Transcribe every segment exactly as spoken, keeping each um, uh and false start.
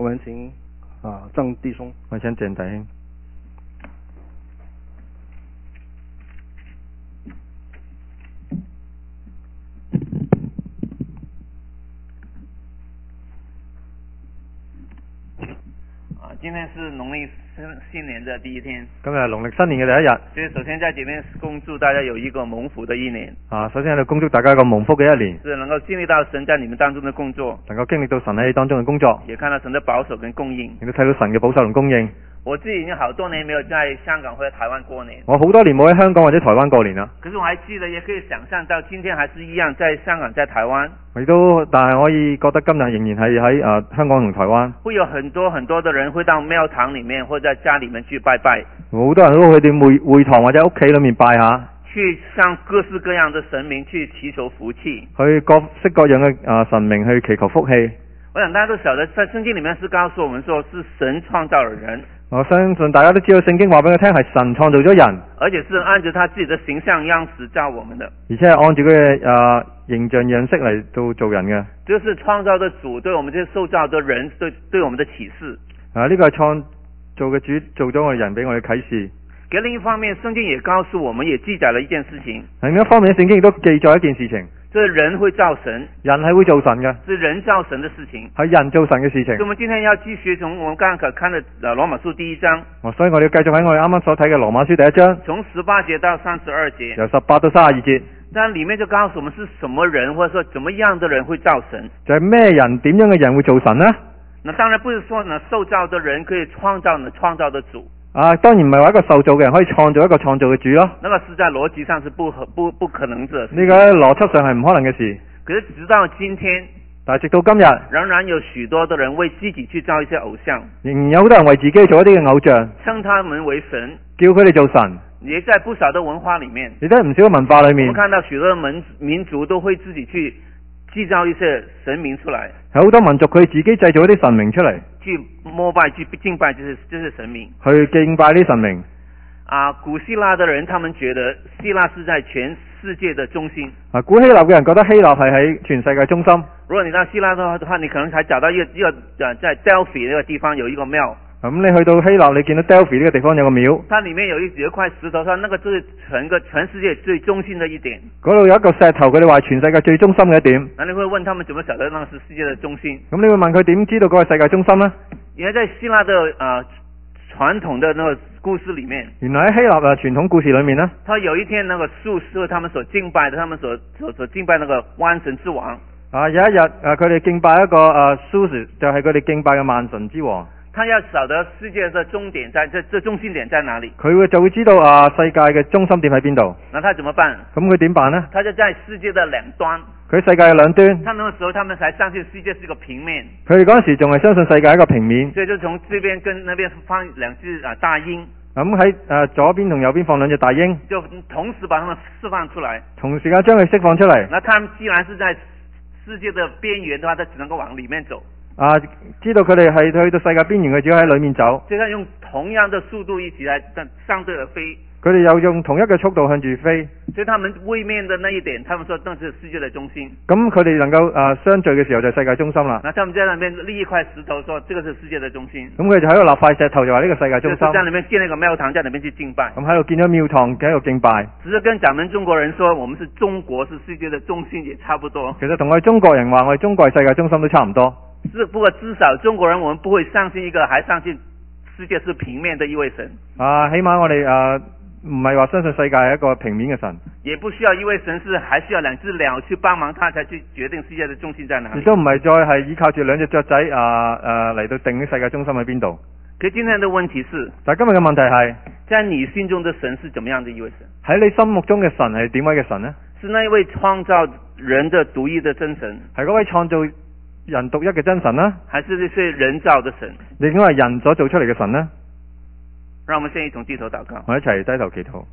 我們請啊鄭弟兄， 我請鄭弟兄。 今天是農曆新年的第一天。 今日係農曆新年嘅第一日。 所以首先在這邊恭祝大家有一個蒙福的一年。 啊，首先喺度恭祝大家一個蒙福嘅一年。 是能夠經歷到神在你們當中的工作， 能夠經歷到神喺你當中嘅工作， 也看到神的保守跟供應， 亦都睇到神嘅保守同供應。 我自己已經好多年沒有在香港或者台灣過年。 我好多年冇喺香港或者台灣過年啦。 可是我還記得，也可以想象到今天還是一樣，在香港、在台灣。 我亦都，但係可以覺得今日仍然係喺誒香港同台灣。 會有很多很多的人會到廟堂裏面或者在家裏面去拜拜。 好多人都去到會會堂或者屋企裏面拜下。 去向各式各樣的神明去祈求福氣。 去各式各樣嘅誒神明去祈求福氣。 我想大家都曉得，在聖經裏面是告訴我們說，是神創造了人。 我相信大家都知道聖經話俾佢聽係神創造咗人， 而且是按照他自己的形象樣式造我們的， 而且係按照佢嘅誒形象樣式嚟到做人嘅。 就是創造的主對我們這些受造的人對對我們的啟示。 啊，呢個係創造嘅主做咗我哋人俾我哋啟示。 嘅另一方面，聖經也告訴我們，也記載了一件事情。 另一方面，聖經亦都記載一件事情。 這人會造神， 人係會造神嘅， 是人造神的事情， 係人造神嘅事情。 所以我們今天要繼續從我們剛剛看的《羅馬書》第一章， 所以我哋要繼續喺我哋啱啱所睇嘅《羅馬書》第一章， 從十八節到三十二節， 由十八到三十二節。 但裏面就告訴我們是什麼人，或者說怎麼樣的人會造神， 就係咩人、點樣嘅人會造神呢？ 那當然不是說呢受造的人可以創造呢創造的主。 啊，當然唔係話一個受造嘅人可以創造一個創造嘅主咯。 那個是在邏輯上是不不不可能的。 呢個喺邏輯上係唔可能嘅事。 可是直到今天， 但係直到今日， 仍然有許多的人為自己去造一些偶像， 仍然有好多人為自己做一啲嘅偶像， 稱他們為神， 叫佢哋做神。 也在不少的文化裏面， 亦都係唔少嘅文化裏面， 我們看到許多的民民族都會自己去製造一些神明出來。 係好多民族佢自己製造一啲神明出嚟， 去膜拜、去敬拜，就是就是神明， 去敬拜啲神明。 啊，古希臘的人，他們覺得希臘是在全世界的中心。 啊，古希臘嘅人覺得希臘係喺全世界中心。 如果你到希臘的話，你可能還找到一個一個在 Delphi 那個地方有一個廟。 咁、嗯、你去到希臘，你見到 Delphi 呢個地方有個廟， 它裏面有一有一塊石頭，說那個就是全個全世界最中心的一點。 嗰度有一個石頭，佢哋話全世界最中心嘅一點。 那你會問他們怎麼曉得那是世界的中心？ 咁你會問佢點知道嗰個世界中心呢？ 原來在希臘的啊、呃、傳統的那個故事裏面， 原來喺希臘啊傳統故事裏面呢， 他有一天那個術士他們所敬拜的，他們所所所敬拜那個萬神之王。 啊，有一日啊，佢哋敬拜一個啊術士，就係佢哋敬拜嘅萬神之王。 他要曉得世界的終點在這這中心點在哪裡， 佢會就會知道啊世界嘅中心點喺邊度。 那他怎麼辦？ 咁佢點辦呢？ 他就在世界的兩端。 佢世界嘅兩端。 他那個時候他們才相信世界是一個平面。 佢哋嗰陣時仲係相信世界係一個平面。 所以就從這邊跟那邊放兩隻啊大鷹。 咁喺誒左邊同右邊放兩隻大鷹， 就同時把它們釋放出來。 同時間將佢釋放出嚟。 那他們既然是在世界的邊緣的話，他只能夠往裡面走。 啊，知道佢哋係去到世界邊緣，佢只可以喺裏面走。 就係用同樣的速度一起來相對而飛。 佢哋又用同一個速度向住飛。 所以他們位面的那一點，他們說那是世界的中心。 咁佢哋能夠啊相聚嘅時候就係世界中心啦。 那他們在那邊立一塊石頭，說這個是世界的中心。 咁佢就喺度立塊石頭，就話呢個世界中心。 就是在那邊建那個廟堂，在那邊去敬拜。 咁喺度建咗廟堂，喺度敬拜。 只是跟咱們中國人說，我們是中國是世界的中心，也差不多。 其實同我哋中國人話我哋中國係世界中心都差唔多。 是，不過至少中國人，我們不會相信一個還相信世界是平面的一位神。 啊，起碼我哋啊唔係話相信世界係一個平面嘅神。 也不需要一位神是還需要兩隻鳥去幫忙，他才去決定世界的中心在哪裡。 亦都唔係再係依靠住兩隻雀仔啊誒嚟到定啲世界中心喺邊度。 可今天的問題是， 但係今日嘅問題係， 在你心中的神是怎麼樣的一位神？ 喺你心目中嘅神係點位嘅神呢？ 是那一位創造人的獨一的真神， 係嗰位創造人獨一嘅真神呢？ 還是這些人造的神？ 亦都係人所做出嚟嘅神呢？ 讓我們先一同低頭禱告。 我一齊低頭祈禱。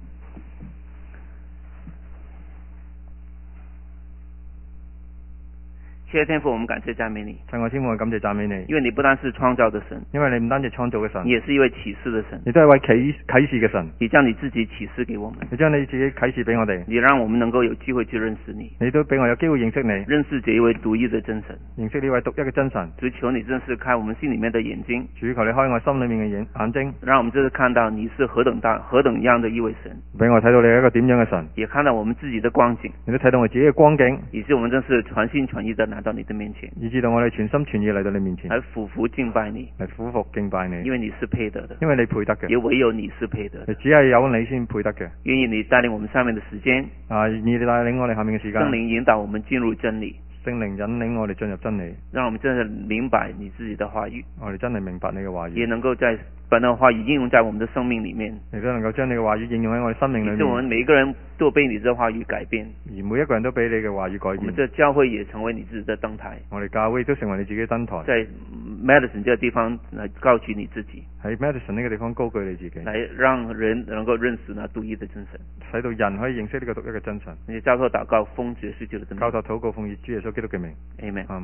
謝謝天父，我們感謝讚美你， 親愛天父，我感謝讚美你， 因為你不單是創造的神， 因為你唔單止創造嘅神， 你也是一位啟示的神， 亦都係位啟啟示嘅神。 你將你自己啟示給我們， 你將你自己啟示俾我哋， 你讓我們能夠有機會去認識你， 你都俾我有機會認識你， 認識這一位獨一的真神， 認識呢位獨一嘅真神。 主求你真是開我們心裏面的眼睛， 主求你開我心裏面嘅眼眼睛， 讓我們真是看到你是何等大、何等樣的一位神， 俾我睇到你係一個點樣嘅神， 也看到我們自己的光景， 你都睇到我自己嘅光景， 以致我們真是全心全意的來到你的面前， 以致到我哋全心全意嚟到你面前， 來俯伏敬拜你， 嚟俯伏敬拜你， 因為你是配得的， 因為你配得嘅， 也唯有你是配得的， 只係有你先配得嘅。 願意你帶領我們上面的時間， 啊，願意你帶領我哋下面嘅時間， 聖靈引導我們進入真理， 聖靈引領我哋進入真理， 讓我們真的明白你自己的話語， 我哋真係明白你嘅話語， 也能夠在把那話語應用在我們的生命裏面， 亦都能夠將你嘅話語應用喺我哋生命裏以致我們面， 每一個人都被你這話語改變， 而每一個人都俾你嘅話語改我們變。 這教會也成為你自己的燈台， 我哋教會亦都成為你自己嘅燈台， 在 Madison 這個地方來高舉你自己， 喺 Madison 呢個地方高舉你自己， 來讓人能夠認識那獨一的真神。 使到人可以認識呢個獨一嘅真神。 你交託禱告，奉主耶穌基督的名交託禱告，奉主耶穌基督嘅名。 ，Amen。 啱啊！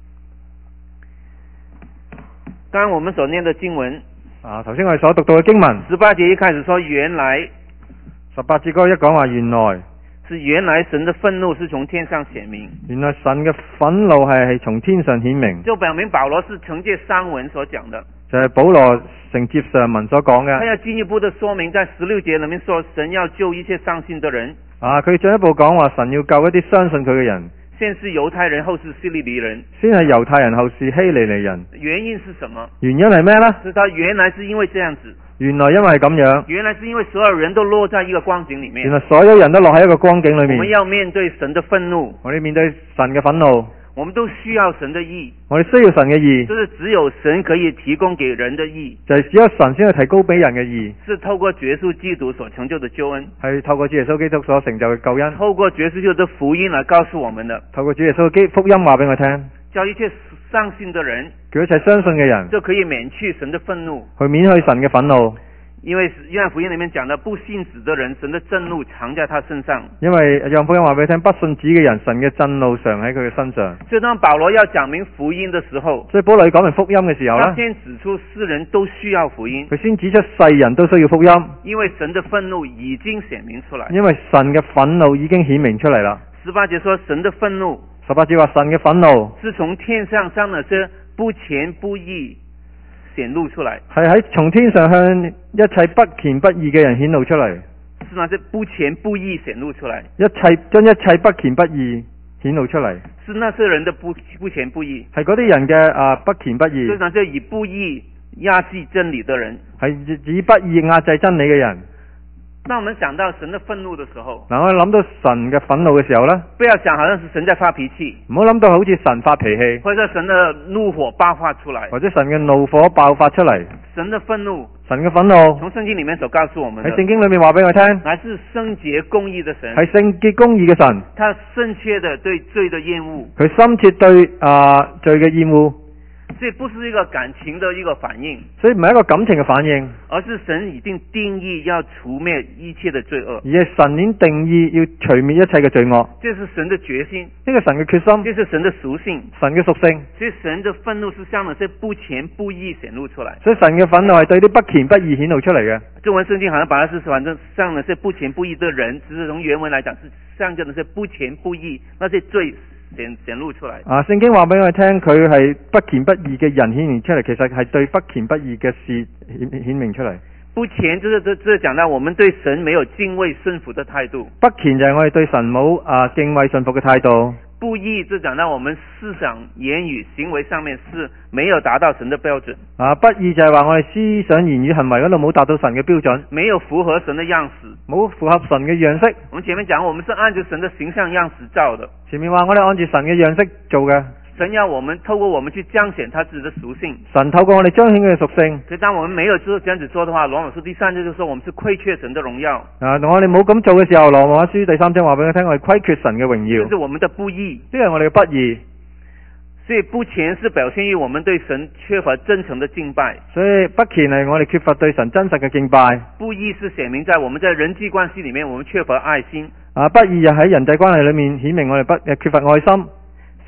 剛剛我們所念的經文， 啊，頭先我哋所讀到嘅經文， 十八節一開始說，原來十八節嗰一講話，原來是原來神的憤怒是從天上顯明， 原來神嘅憤怒係係從天上顯明， 就表明保羅是承接上文所講的。 就係保羅承接上文所講嘅。 他要進一步的說明，在十六節裏面說，神要救一切相信的人， 啊，佢進一步講話，神要救一啲相信佢嘅人， 先是猶太人，後是希利尼人。 先係猶太人，後是希利尼人。 原因是什麼？ 原因係咩呢？ 是他原來是因為這樣子， 原來因為係咁樣， 原來是因為所有人都落在一個光景裏面， 原來所有人都落喺一個光景裏我們面。 要面對神的憤怒， 我哋面對神嘅憤怒， 我們都需要神的義， 我哋需要神嘅義， 就是只有神可以提供給人的義， 就係只有神先去提高俾人嘅義， 是透過耶穌基督所成就的救恩， 係透過主耶穌基督所成就嘅救恩， 透過耶穌基督的福音來告訴我們的， 透過主耶穌嘅福音話俾我聽， 叫一切相信的人叫一切相信嘅人就可以免去神的憤怒。 去免去神嘅憤怒， 因為約翰福音裏面講的不信子的人，神的震怒藏在他身上。 因為約翰福音話俾你聽，不信子嘅人，神嘅震怒常喺佢嘅身上。 所以當保羅要講明福音的時候， 所以保羅講明福音嘅時候他呢， 先指出世人都需要福音， 佢先指出世人都需要福音， 因為神的憤怒已經顯明出來。 因為神嘅憤怒已經顯明出嚟啦。 十八節說神的憤怒十八節話神嘅憤怒是從天上向那些不虔不義顯露出來， 係喺從天上向一切不虔不義嘅人顯露出嚟， 是那些不虔不義顯露出來， 一切將一切不虔不義顯露出嚟， 是那些人的不不虔不義， 係嗰啲人嘅啊不虔不義， 就是那些以不義壓制真理的人。 係以不義壓制真理嘅人。 當我們想到神的憤怒的時候， 嗱，我哋諗到神嘅憤怒嘅時候呢， 不要想好像是神在發脾氣， 唔好諗到好似神發脾氣， 或者神的怒火爆發出來。 或者神嘅怒火爆發出嚟。 神的憤怒神嘅憤怒從聖經裏面所告訴我們的， 喺聖經裏面話俾我聽， 乃是聖潔公義的神， 係聖潔公義嘅神， 他深切的對罪的厭惡， 佢深切對啊、呃、罪嘅厭惡， 這不是一個感情的一個反應， 所以唔係一個感情嘅反應， 而是神已經定義要除滅一切的罪惡， 而係神已經定義要除滅一切嘅罪惡。 這是神的決心， 呢個神嘅決心， 這是神的屬性， 神嘅屬性。 所以神的憤怒是向那些不虔不義顯露出來。 所以神嘅憤怒係對啲不虔不義顯露出嚟嘅。 中文聖經好像把它是反正向那些不虔不義的人，只是從原文來講是向着那些不虔不義那些罪顯顯露出來。 啊，聖經話俾我哋聽，佢係不虔不義嘅人顯現出嚟，其實係對不虔不義嘅事顯顯明出嚟。 不虔就是這這講到我們對神沒有敬畏順服的態度。 不虔就係我哋對神冇啊敬畏順服嘅態度。 不義就講到我們思想、言語、行為上面是沒有達到神的標準。 啊，不義就係話我哋思想、言語、行為嗰度冇達到神嘅標準， 沒有符合神的樣式， 冇符合神嘅樣式。 我們前面講，我們是按照神的形象樣式造的。 前面話我哋按住神嘅樣式做嘅， 神要我們透過我們去彰顯他自己的屬性。 神透過我哋彰顯佢嘅屬性。 所以當我們沒有這樣子做的話，羅馬書第三章就說我們是虧缺神的榮耀。 啊，我哋冇咁做嘅時候，羅馬書第三章話俾我聽，我哋虧缺神嘅榮耀。 這是我們的不義， 呢個係我哋嘅不義。 所以不虔是表現於我們對神缺乏真誠的敬拜。 所以不虔係我哋缺乏對神真實嘅敬拜。 不義是顯明在我們在人際關係裏面，我們缺乏愛心。 啊，不義又喺人際關係裏面顯明我哋不缺乏愛心。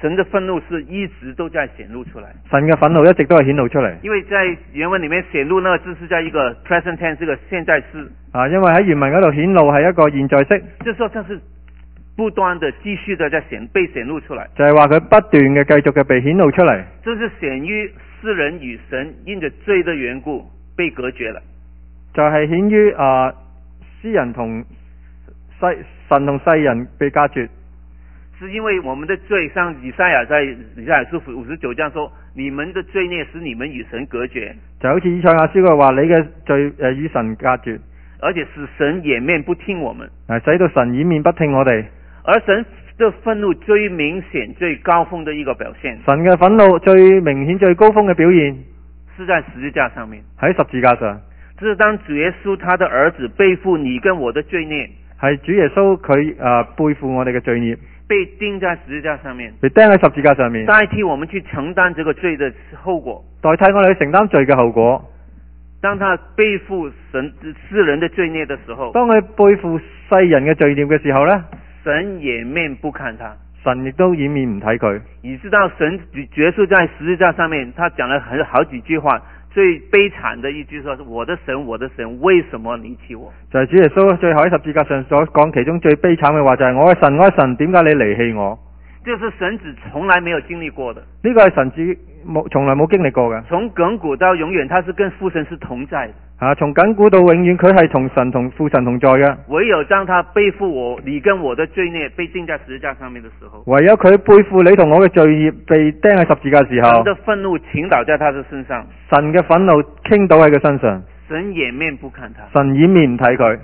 神的憤怒是一直都在顯露出來。 神嘅憤怒一直都係顯露出嚟。 因為在原文裡面顯露那個字是在一個 present tense，這個現在式。 啊，因為喺原文嗰度顯露係一個現在式， 就說它是不斷的繼續的在顯被顯露出來。 就係話佢不斷嘅繼續嘅被顯露出嚟。 這是顯於世人與神因着罪的緣故被隔絕了。 就係顯於啊，詩人同世神同世人被隔絕。 是因為我們的罪，像以賽亞在以賽亞書五十九章說，你們的罪孽使你們與神隔絕， 就好似以賽亞書嘅話，你嘅罪誒與神隔絕， 而且使神掩面不聽我們， 誒使到神掩面不聽我哋。 而神的憤怒最明顯、最高峰的一個表現， 神嘅憤怒最明顯、最高峰嘅表現， 是在十字架上面， 喺十字架上。 就是當主耶穌他的兒子背負你跟我的罪孽， 係主耶穌佢誒背負我哋嘅罪孽， 被釘在十字架上面， 被釘喺十字架上面， 代替我們去承擔這個罪的後果， 代替我哋去承擔罪嘅後果。 當他背負神世人的罪孽的時候， 當佢背負世人嘅罪孽嘅時候呢， 神掩面不看他， 神亦都掩面唔睇佢， 以致到神耶穌在十字架上面，他講了很好幾句話。最悲慘的一句說，我的神，我的神，為什麼離棄我？ 就係主耶穌最後喺十字架上所講其中最悲慘嘅話，就係我嘅神，我嘅神，點解你離棄我？ 就是神子從來沒有經歷過的。 呢個係神子冇從來冇經歷過嘅。 從亙古到永遠，他是跟父神是同在的。 啊，從亙古到永遠，佢係同神同父神同在嘅。 唯有當他背負我你跟我的罪孽被釘在十字架上面的時候， 唯有佢背負你同我嘅罪孽被釘喺十字架嘅時候， 神的憤怒傾倒在他的身上， 神嘅憤怒傾倒喺佢身上， 神掩面不看他， 神掩面唔睇佢。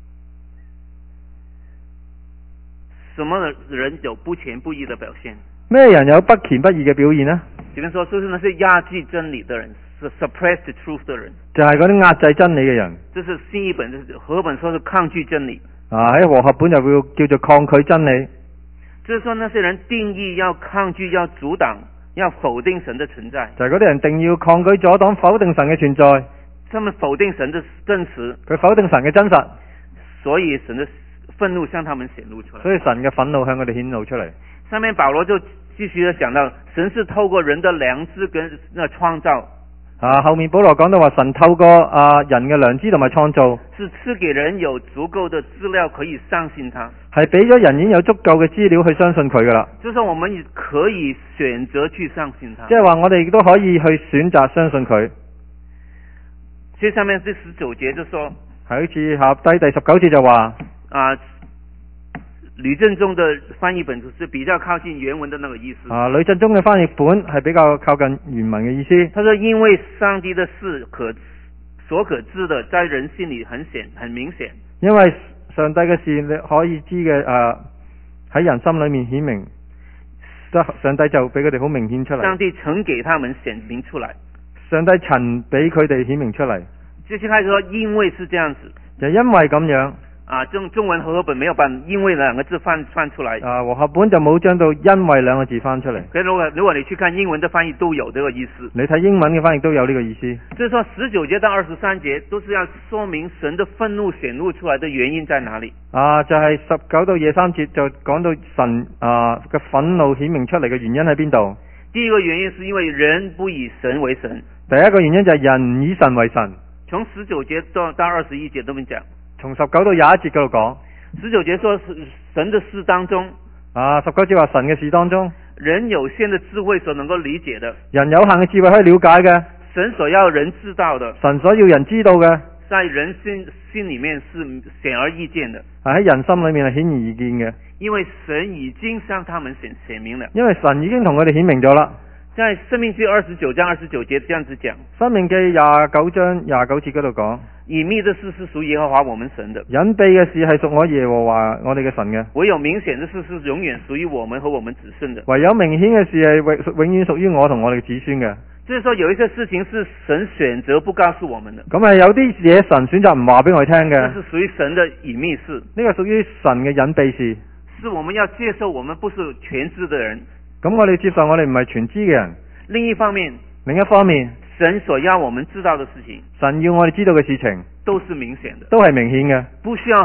什麼人有不虔不義的表現？ 咩人有不虔不義嘅表現呢？ 前面說，就是那些壓制真理的人，是 suppress the truth 的人， 就係嗰啲壓制真理嘅人。 這是新譯本，就是和合本說是抗拒真理。 啊，喺和合本就會叫做抗拒真理。 就是說那些人定義要抗拒、要阻擋、要否定神的存在。 就係嗰啲人定要抗拒、阻擋、否定神嘅存在。 他們否定神的真實， 佢否定神嘅真實， 所以神的憤怒向他們顯露出來。 所以神嘅憤怒向佢哋顯露出嚟。 上面保羅就繼續的講到，神是透過人的良知跟那創造。 啊，後面保羅講到話，神透過啊人嘅良知同埋創造， 是賜給人有足夠的資料可以相信他， 係俾咗人已經有足夠嘅資料去相信佢噶啦。 就是我們可以選擇去相信他。 即係話我哋亦都可以去選擇相信佢。 所以上面第十九節就說， 係好似下低第十九節就話啊。呂振中的翻譯本是比較靠近原文的那個意思。 啊，呂振中嘅翻譯本係比較靠近原文嘅意思。 他說：因為上帝的事可所可知的，在人心裏很顯很明顯。 因為上帝嘅事你可以知嘅，誒喺人心裏面顯明，上帝就俾佢哋好明顯出嚟。 上帝曾給他們顯明出來。 上帝曾俾佢哋顯明出嚟。 接下來說，因為是這樣子， 就因為咁樣。 啊，中中文和合本沒有把因為兩個字翻翻出來。 啊，和合本就冇將到因為兩個字翻出嚟。 可是如果如果你去看英文的翻譯都有這個意思。 你睇英文嘅翻譯都有呢個意思。 就是說十九節到二十三節都是要說明神的憤怒顯露出來的原因在哪裏。 啊，就係十九到廿三節就講到神啊嘅憤怒顯明出嚟嘅原因喺邊度？ 第一個原因是因為人不以神為神。 第一個原因就係人以神為神。 從十九節到到二十一節都咁講。 從十九到廿一節嗰度講， 十九節說神的事當中， 啊，十九節話神嘅事當中， 人有限的智慧所能夠理解的， 人有限嘅智慧可以了解嘅， 神所要人知道的， 神所要人知道嘅， 在人心心裏面是顯而易見的， 係喺人心裏面係顯而易見嘅， 因為神已經向他們顯顯明了， 因為神已經同佢哋顯明咗啦。 在申命記二十九章二十九節這樣子講， 申命記廿九章廿九節嗰度講， 隱秘的事是屬耶和華我們神的， 隱秘嘅事係屬我耶和華我哋嘅神嘅， 唯有明顯的事是永遠屬於我們和我們子孫的， 唯有明顯嘅事係永永遠屬於我同我哋嘅子孫嘅。 就是說有一些事情是神選擇不告訴我們的， 咁係有啲嘢神選擇唔話俾我哋聽嘅， 這是屬於神的隱秘事， 呢個屬於神嘅隱秘事， 是我們要接受我們不是全知的人。 咁我哋接受我哋唔係全知嘅人。 另一方面， 另一方面， 神所要我們知道的事情， 神要我哋知道嘅事情， 都是明顯的， 都係明顯嘅， 不需要很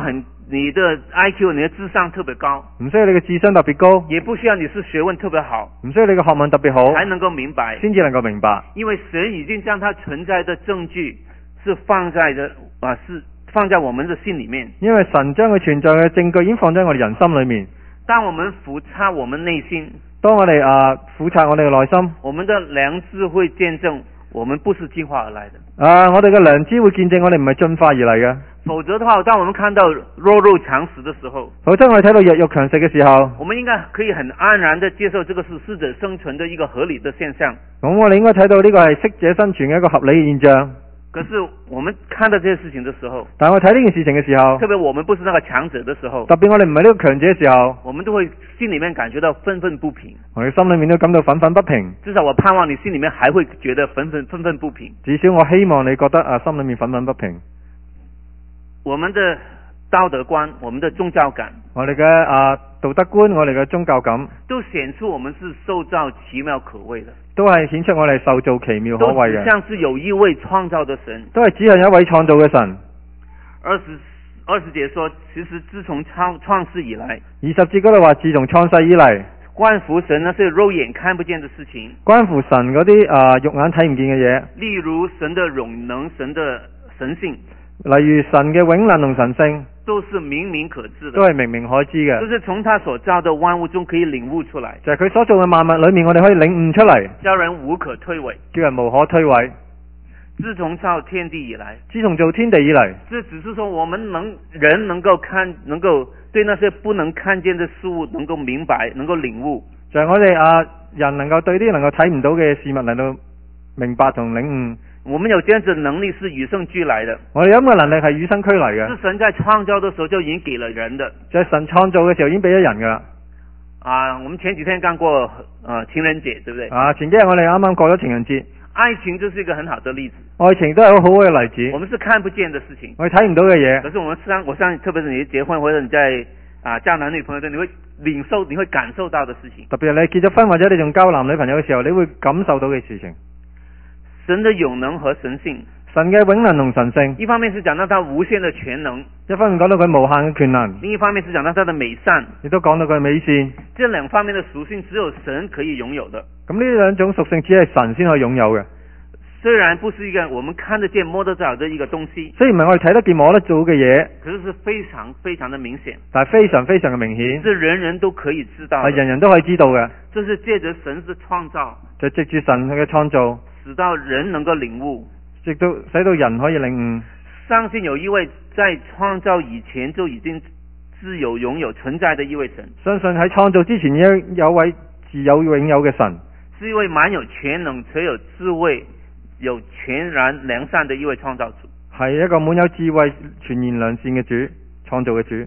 你的 I Q 你的智商特別高， 唔需要你嘅智商特別高， 也不需要你是學問特別好， 唔需要你嘅學問特別好， 才能夠明白， 先至能夠明白。 因為神已經將它存在的證據是放在的啊，是放在我們的心裏面。 因為神將佢存在嘅證據已經放在我哋人心裏面。 當我們俯察我們內心， 當我哋啊俯察我哋嘅內心， 我們的良知會見證我們不是進化而來的。 啊，我哋嘅良知會見證我哋唔係進化而嚟嘅。 否則的話，當我們看到弱肉強食的時候， 否則我哋睇到弱肉強食嘅時候， 我們應該可以很安然地接受這個是適者生存的一個合理的現象。 咁我哋應該睇到呢個係適者生存嘅一個合理嘅現象。 可是我們看到這些事情的時候， 但我睇呢件事情嘅時候， 特別我們不是那個強者的時候， 特別我哋唔係呢個強者嘅時候， 我們都會心裏面感覺到憤憤不平。 我哋心裏面都感到憤憤不平。 至少我盼望你心裏面還會覺得憤憤憤憤不平。 至少我希望你覺得啊，心裏面憤憤不平。 我們的道德觀，我們的宗教感， 我哋嘅啊道德觀，我哋嘅宗教感， 都顯出我們是受造奇妙可畏的， 都係顯出我哋受造奇妙可畏嘅， 都像是有一位創造的神， 都係指向一位創造嘅神。 二十二十節說，其實自從創創世以來， 二十節嗰度話，自從創世以嚟， 關乎神那些肉眼看不見的事情， 關乎神嗰啲啊肉眼睇唔見嘅嘢， 例如神的永能、神的神性， 例如神嘅永能同神性， 都是明明可知的， 都係明明可知嘅， 就是從他所造的萬物中可以領悟出來， 就係佢所做嘅萬物裏面，我哋可以領悟出嚟， 叫人無可推諉， 叫人無可推諉。 自從造天地以來， 自從造天地以嚟， 這只是說我們能人能夠看，能夠對那些不能看見的事物能夠明白，能夠領悟， 就係我哋啊人能夠對啲能夠睇唔到嘅事物嚟到明白同領悟。 我們有這樣子能力是與生俱來的， 我哋有咁嘅能力係與生俱嚟嘅， 是神在創造的時候就已經給了人的， 就係神創造嘅時候已經俾咗人噶啦。 啊，我們前幾天剛過啊情人節，對不對？ 啊，前幾日我哋啱啱過咗情人節， 愛情就是一個很好的例子， 愛情都係好好嘅例子。 我們是看不見的事情， 我哋睇唔到嘅嘢， 可是我們相我相信，特別是你結婚或者你在啊交男女朋友的，你會領受，你會感受到的事情。 特別係你結咗婚或者你仲交男女朋友嘅時候，你會感受到嘅事情。 神的永能和神性， 神嘅永能同神性， 一方面是講到他無限的全能， 一方面講到佢無限嘅權能， 另一方面是講到他的美善， 亦都講到佢美善。 這兩方面的屬性只有神可以擁有的。 咁呢兩種屬性只係神先可以擁有嘅。 雖然不是一個我們看得見摸得着的一個東西， 雖然唔係我哋睇得見摸得到嘅嘢， 可是是非常非常的明顯， 但係非常非常嘅明顯， 是人人都可以知道的， 係人人都可以知道嘅。 這是借着神的創造， 就藉住神嘅創造， 使到人能夠領悟， 直到使到人可以領悟。 相信有一位在創造以前就已經自有擁有存在的一位神， 相信喺創造之前已經有位自有永有嘅神， 是一位滿有全能且有智慧有全然良善的一位創造主， 係一個滿有智慧全然良善嘅主，創造嘅主。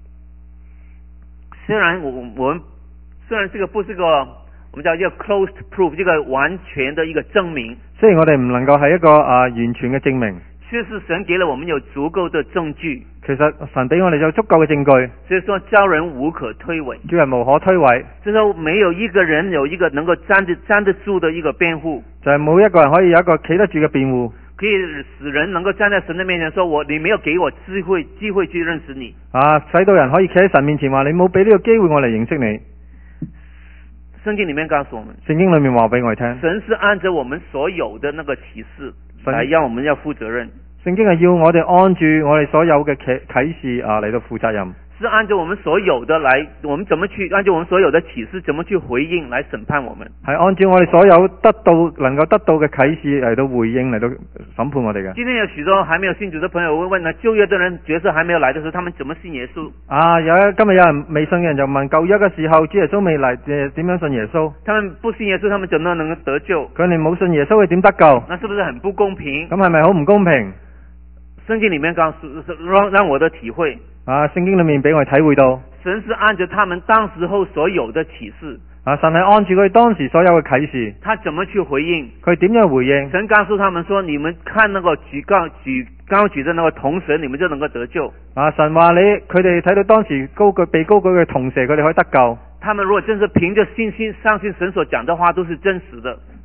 雖然我我們雖然這個不是個我們叫一個 closed proof， 這個完全的一個證明， 雖然我哋唔能夠係一個啊完全嘅證明， 卻是神給了我們有足夠的證據， 其實神俾我哋有足夠嘅證據， 所以說叫人無可推諉， 叫人無可推諉， 就是說沒有一個人有一個能夠站得站得住的一個辯護， 就係冇一個人可以有一個企得住嘅辯護， 可以使人能夠站在神的面前說，我你沒有給我機會機會去認識你啊，使到人可以企喺神面前話，你冇俾呢個機會我嚟認識你。 聖經裏面告訴我們， 聖經裏面話俾我哋聽， 神是按着我們所有的那個啟示來讓我們要負責任， 聖經係要我哋按住我哋所有嘅啟啟示啊嚟到負責任， 是按照我們所有的來，我們怎麼去按照我們所有的啟示怎麼去回應來審判我們， 係按照我哋所有得到能夠得到嘅啟示嚟到回應嚟到審判我哋嘅。 今天有許多還沒有信主的朋友會問呢，舊約的人角色還沒有來的時候，他們怎麼信耶穌？ 啊，有今日有人未信嘅人就問，舊約嘅時候主耶穌未嚟，誒點樣信耶穌？ 他們不信耶穌，他們怎麼能夠得救？ 佢哋冇信耶穌，佢點得救？ 那是不是很不公平？ 咁係咪好唔公平？ 聖經裏面告訴讓讓我的體會啊，聖經裏面俾我哋體會到， 神是按照他們當時候所有的啟示， 啊，神係按住佢哋當時所有嘅啟示， 他怎麼去回應？ 佢點樣回應？ 神告訴他們說，你們看那個舉高舉高舉的那個銅蛇，你們就能夠得救。 啊，神話你佢哋睇到當時高舉被高舉嘅銅蛇，佢哋可以得救。 他們如果真是憑着信心相信神所講的話都是真實的，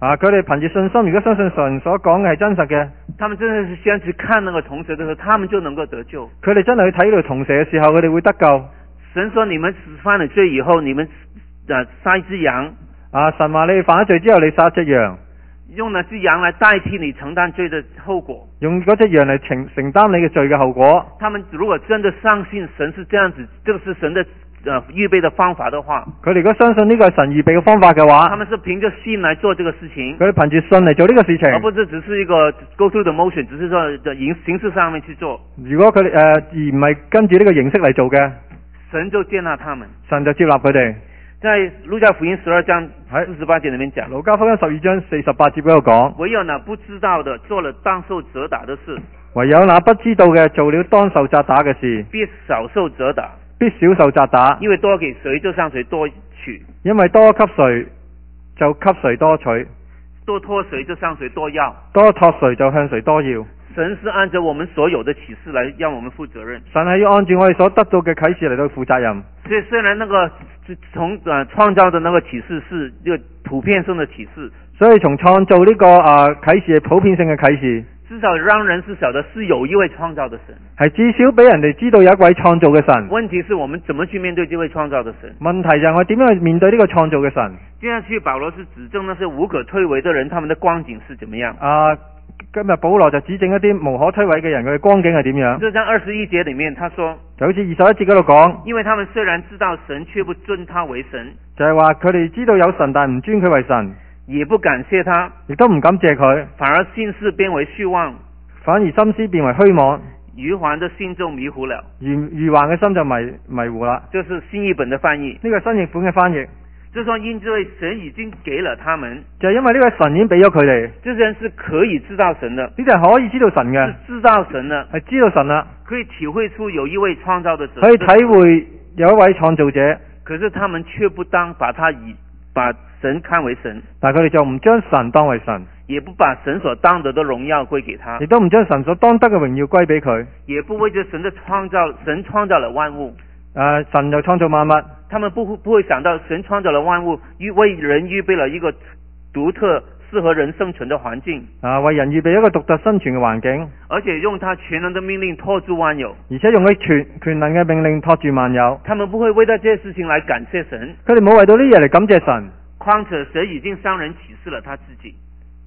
啊，佢哋憑住信心，如果相信神所講嘅係真實嘅， 他們真的是先去看那個銅蛇的時候，他們就能夠得救。 佢哋真係去睇到銅蛇嘅時候，佢哋會得救。 神說：你們犯了罪以後，你們啊殺一隻羊。 啊，神話你犯咗罪之後，你殺一隻羊， 用那隻羊來代替你承擔罪的後果。 用嗰隻羊嚟承承擔你嘅罪嘅後果。 他們如果真的相信神是這樣子，這個是神的呃預備的方法的話， 佢哋如果相信呢個係神預備嘅方法嘅話， 他們是憑着信來做這個事情， 佢哋憑住信嚟做呢個事情， 而不是只是一個 go through the motion，只是說在形形式上面去做。 如果佢哋誒而唔係跟住呢個形式嚟做嘅， 神就接納他們。 神就接納佢哋。 在路加福音十二章四十八節裏面講， 路加福音十二章四十八節嗰度講， 唯有那不知道的做了當受責打的事， 唯有那不知道嘅做了當受責打嘅事， 必少受責打， 必少受責打， 因為多給誰就向誰多取， 因為多給誰就給誰多取， 多託誰就向誰多要， 多託誰就向誰多要。 神是按照我們所有的啟示來讓我們負責任。 神係要按照我哋所得到嘅啟示嚟到負責任。 所以雖然那個從呃創造的那個啟示是一個普遍性的啟示， 所以從創造呢、這個啊、呃、啟示係普遍性嘅啟示， 至少讓人是曉得是有一位創造的神， 係至少俾人哋知道有一位創造嘅神。 問題是我們怎麼去面對這位創造的神？ 問題就係我點樣去面對呢個創造嘅神？ 接下去保羅是指證那些無可推諉的人，他們的光景是怎麼樣？ 啊、呃，今日保羅就指證一啲無可推諉嘅人，佢嘅光景係點樣？ 就在二十一節裏面，他說， 就好似二十一節嗰度講， 因為他們雖然知道神，卻不尊他為神， 就係話佢哋知道有神，但唔尊佢為神， 也不感謝他， 亦都唔感謝佢， 反而心思變為虛妄， 反而心思變為虛妄， 愚頑的心就迷糊了。 愚愚頑嘅心就迷迷糊啦。 就是新譯本的翻譯， 呢個係新譯本嘅翻譯。 就是說因這位神已經給了他們， 就係因為呢位神已經俾咗佢哋， 這些人是可以知道神的， 呢啲係可以知道神嘅， 是知道神的， 係知道神啦， 可以體會出有一位創造的神， 可以體會有一位創造者， 可是他們卻不當把他以把神看為神， 但係佢哋就唔將神當為神， 也不把神所當得的榮耀歸給他， 亦都唔將神所當得嘅榮耀歸俾佢， 也不為着神的創造，神創造了萬物， 誒、呃，神就創造萬物， 他們不不會想到神創造了萬物，預為人預備了一個獨特適合人生存的環境， 啊，為人預備一個獨特生存嘅環境， 而且用他全能的命令托住萬有， 而且用佢全權能嘅命令托住萬有， 他們不會為到這些事情來感謝神， 佢哋冇為到呢嘢嚟感謝神， 況且神已經向人啟示了他自己，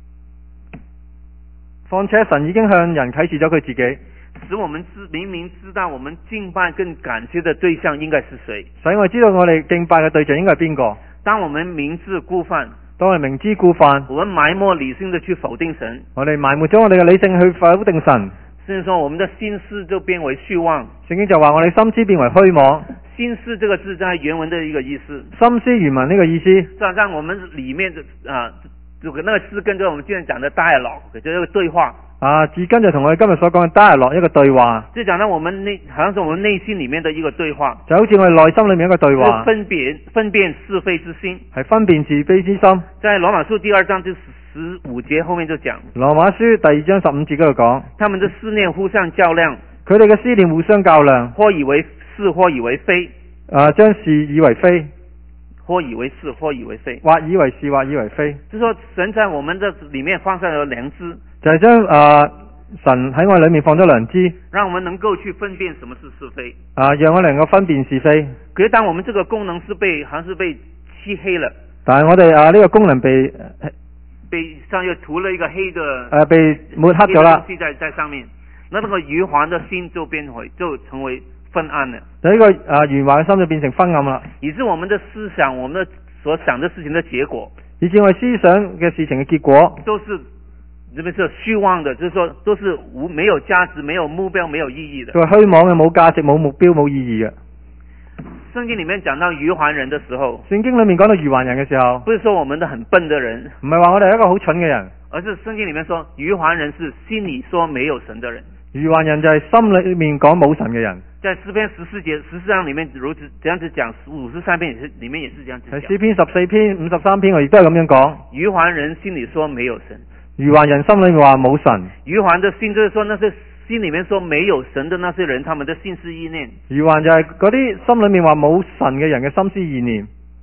況且神已經向人啟示咗佢自己， 使我們知明明知道我們敬拜跟感謝的對象應該是誰， 所以我知道我哋敬拜嘅對象應該係邊個。 當我們明知故犯， 當我哋明知故犯， 我們埋沒理性的去否定神， 我哋埋沒咗我哋嘅理性去否定神， 甚至說我們的心思就變為虛妄。 聖經就話我哋心思變為虛妄。 心思這個字在原文的一個意思， 心思原文呢個意思， 讓讓我們裏面的啊，這個那個字跟着我們今天講的 dialogue，就是一個對話。 啊，字根就同我哋今日所講嘅 dialogue 一個對話， 就講到我們內，好像是我們內心裏面的一個對話， 就好似我哋內心裏面一個對話， 分別分辨是非之心， 係分辨是非之心。 在羅馬書第二章就十五節後面就講， 羅馬書第二章十五節嗰度講， 他們的思念互相較量， 佢哋嘅思念互相較量， 或以為是，或以為非， 啊，將是以為非， 或以為是，或以為非， 或以為是，或以為非。 就是說神在我們的裏面放上了良知， 就係將啊神喺我哋裏面放咗良知， 讓我們能夠去分辨什麼是是非， 啊，讓我哋能夠分辨是非。 可是當我們這個功能是被，好像是被漆黑了， 但係我哋啊呢個功能被被上又塗了一個黑的， 誒、呃、被抹黑咗啦， 東西在在上面，那那個愚頑的心就變回就成為昏暗了。 就呢個啊愚頑嘅心就變成昏暗啦， 以致我們的思想，我們的所想的事情的結果， 以致我哋思想嘅事情嘅結果， 都是這邊是虛妄的，就是說都是無沒有價值、沒有目標、沒有意義的。 佢係虛妄嘅，冇價值、冇目標、冇意義嘅。 聖經裏面講到愚頑人的時候， 聖經裏面講到愚頑人嘅時候， 不是說我們的很笨的人， 唔係話我哋係一個好蠢嘅人， 而是聖經裏面說愚頑人是心裏說沒有神的人。 愚頑人就係心裏面講冇神嘅人。 在詩篇十四節十四章裏面如此這樣子講，五十三篇也是裏面也是這樣子講。 係詩篇十四篇、五十三篇，我亦都係咁樣講。 愚頑人心裏說沒有神， 愚頑人心裏面話冇神。 愚頑的心就是說那些心裏面說沒有神的那些人，他們的心思意念。 愚頑就係嗰啲心裏面話冇神嘅人嘅心思意念。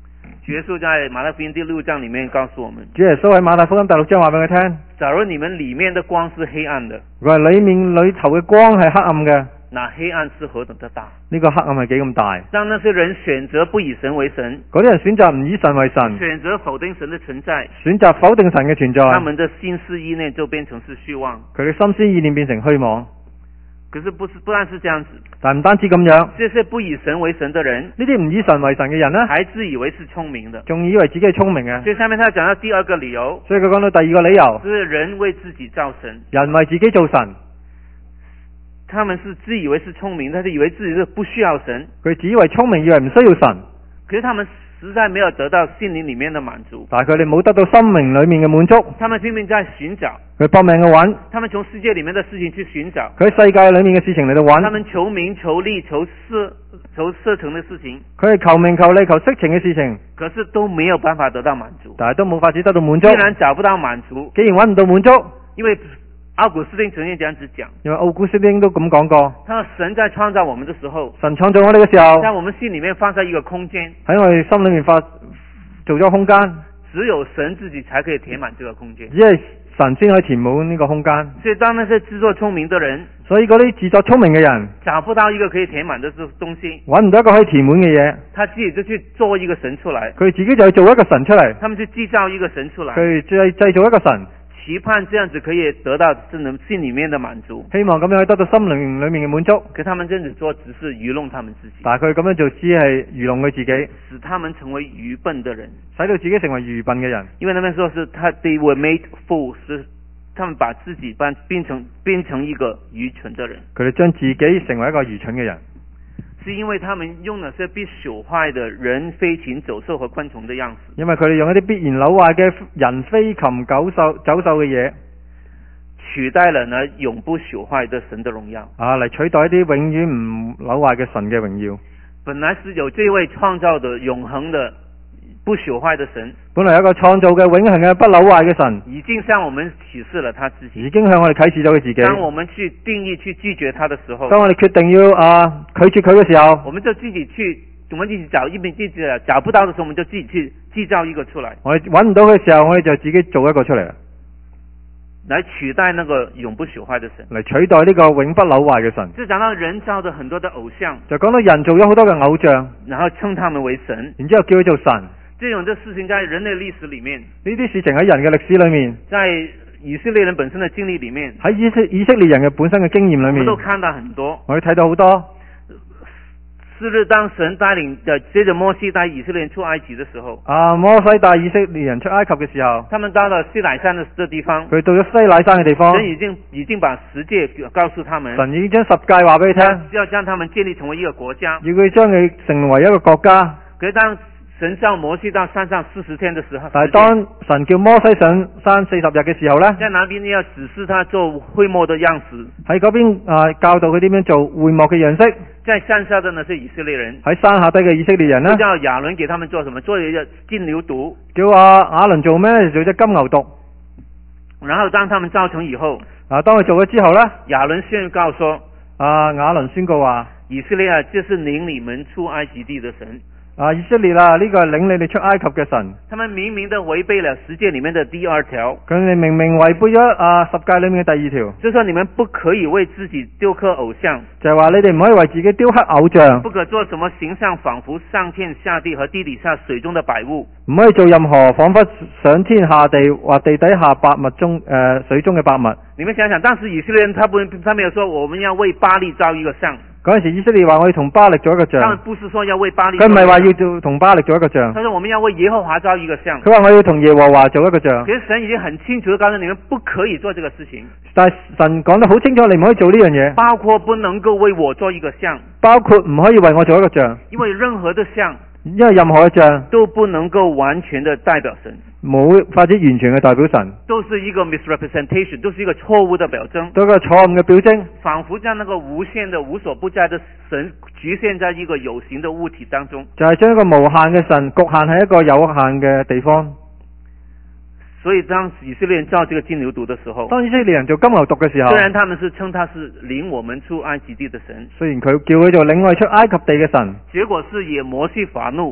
主耶穌在馬太福音第六章裡面告訴我們， 主耶穌喺馬太福音第六章話俾佢聽， 假如你們裡面的光是黑暗的， 佢話裏面裏頭嘅光係黑暗嘅， 那黑暗是何等的大。 呢個黑暗係幾咁大。 當那些人選擇不以神為神， 嗰啲人選擇唔以神為神， 選擇否定神的存在， 選擇否定神嘅存在， 他們的心思意念就變成是虛妄。 佢嘅心思意念變成虛妄。 可是不是不但是這樣子， 但唔單止咁樣， 這些不以神為神的人， 呢啲唔以神為神嘅人呢， 還自以為是聰明的， 仲以為自己係聰明嘅。 所以下面他講到第二個理由， 所以佢講到第二個理由， 是人為自己造神， 人為自己做神， 他們是自以為是聰明，他是以為自己是不需要神， 佢自以為聰明，以為唔需要神， 可是他們實在沒有得到心靈裡面的滿足， 但係佢哋冇得到心靈裡面嘅滿足， 他們拼命在尋找， 佢搏命嘅揾， 他們從世界裡面的事情去尋找， 佢喺世界裡面嘅事情嚟到揾， 他們求名求利求色求色情的事情， 佢係求名求利求色情嘅事情， 可是都沒有辦法得到滿足， 但係都冇法子得到滿足。 既然找不到滿足， 既然揾唔到滿足， 因為奧古斯丁曾經這樣子講， 因為奧古斯丁都咁講過， 他說神在創造我們的時候， 神創造我哋嘅時候， 在我們心裡面放在一個空間， 喺我哋心裡面發做咗空間， 只有神自己才可以填滿這個空間， 只係神先可以填滿呢個空間。 所以當那些自作聰明的人， 所以嗰啲自作聰明嘅人找不到一個可以填滿的東西， 揾唔到一個可以填滿嘅嘢， 他自己就去做一個神出來， 佢自己就去做一個神出嚟， 他們去製造一個神出來， 佢製製造一個神， 期盼這樣子可以得到真的心裡面的滿足， 希望咁樣可以得到心靈裡面嘅滿足。 可他們這樣子做只是愚弄他們自己， 但係佢咁樣做只係愚弄佢自己， 使他們成為愚笨的人， 使到自己成為愚笨嘅人。 因為他們說是他 they were made fools，是他們把自己變變成變成一個愚蠢的人， 佢哋將自己成為一個愚蠢嘅人， 是因為他們用那些必朽壞的人飛禽走獸和昆蟲的樣子， 因為佢哋用一啲必然朽壞嘅人飛禽狗獸走獸嘅嘢， 取代了呢永不朽壞的神的榮耀啊，嚟取代一啲永遠唔朽壞嘅神嘅榮耀。 本來是有這位創造的永恆的不朽壞的神， 本來有一個創造嘅永恆嘅不朽壞嘅神， 已經向我們啟示了他自己， 已經向我哋啟示咗佢自己。 當我們去定義去拒絕他的時候， 當我哋決定要啊拒絕佢嘅時候， 我們就自己去，我們自己找一邊自己找不到的時候，我們就自己去製造一個出來。 我哋揾唔到嘅時候，我哋就自己做一個出嚟， 來取代那個永不朽壞的神， 嚟取代呢個永不朽壞嘅神。 就講到人造的很多的偶像， 就講到人做咗好多嘅偶像， 然後稱他們為神， 然之後叫佢做神。 這種的事情在人類歷史裏面， 呢啲事情喺人嘅歷史裏面， 在以色列人本身的經歷裏面， 喺以色以色列人嘅本身嘅經驗裏面， 我們都看到很多。 我哋睇到好多。 是日當神帶領的，接着摩西帶以色列人出埃及的時候， 啊，摩西帶以色列人出埃及嘅時候， 他們到了西乃山的這地方， 佢到咗西乃山嘅地方， 神已經已經把十誡告訴他們， 神已經將十誡話俾佢聽， 要將他們建立成為一個國家， 要佢將佢成為一個國家。 可是當神叫摩西到山上四十天的時候， 但係當神叫摩西上山四十日嘅時候呢， 在那邊要指示他做會幕的樣式， 喺嗰邊啊教導佢點樣做會幕嘅樣式。 在山下的那些以色列人， 喺山下低嘅以色列人呢， 就叫亞倫給他們做什麼？做一個金牛犢， 叫阿亞倫做咩呢？做隻金牛犢。 然後當他們造成以後， 啊，當佢做咗之後呢， 亞倫宣告說： 啊，亞倫宣告話， 以色列啊，這是領你們出埃及地的神。 啊，以色列啊，呢個係領你哋出埃及嘅神。 他們明明的違背了十誡裏面的第二條， 佢哋明明違背咗啊十誡裏面嘅第二條， 就說你們不可以為自己雕刻偶像， 就係話你哋唔可以為自己雕刻偶像， 不可做什麼形象仿佛上天下地和地底下水中的百物， 唔可以做任何仿佛上天下地或地底下百物中誒、呃、水中嘅百物。 你們想想，當時以色列人他不他沒有說我們要為巴力造一個像。 嗰陣時以色列話我要同巴力做一個像， 他們不是說要為巴力， 佢唔係話要做同巴力做一個像， 他說我們要為耶和華造一個像， 佢話我要同耶和華做一個像。 其實神已經很清楚地告訴你們不可以做這個事情， 但係神講得好清楚，你唔可以做呢樣嘢， 包括不能夠為我做一個像， 包括唔可以為我做一個像， 因為任何的像， 因為任何嘅像都不能夠完全的代表神， 冇法子完全嘅代表神， 都是一個 misrepresentation，都是一個錯誤的表徵， 都係一個錯誤嘅表徵， 仿佛將那個無限的無所不在的神局限在一個有形的物體當中， 就係將一個無限嘅神局限喺一個有限嘅地方。 所以當以色列人造這個金牛犢的時候， 當以色列人做金牛犢嘅時候， 雖然他們是稱他是領我們出埃及地的神， 雖然佢叫佢做領我哋出埃及地嘅神， 結果是惹摩西發怒，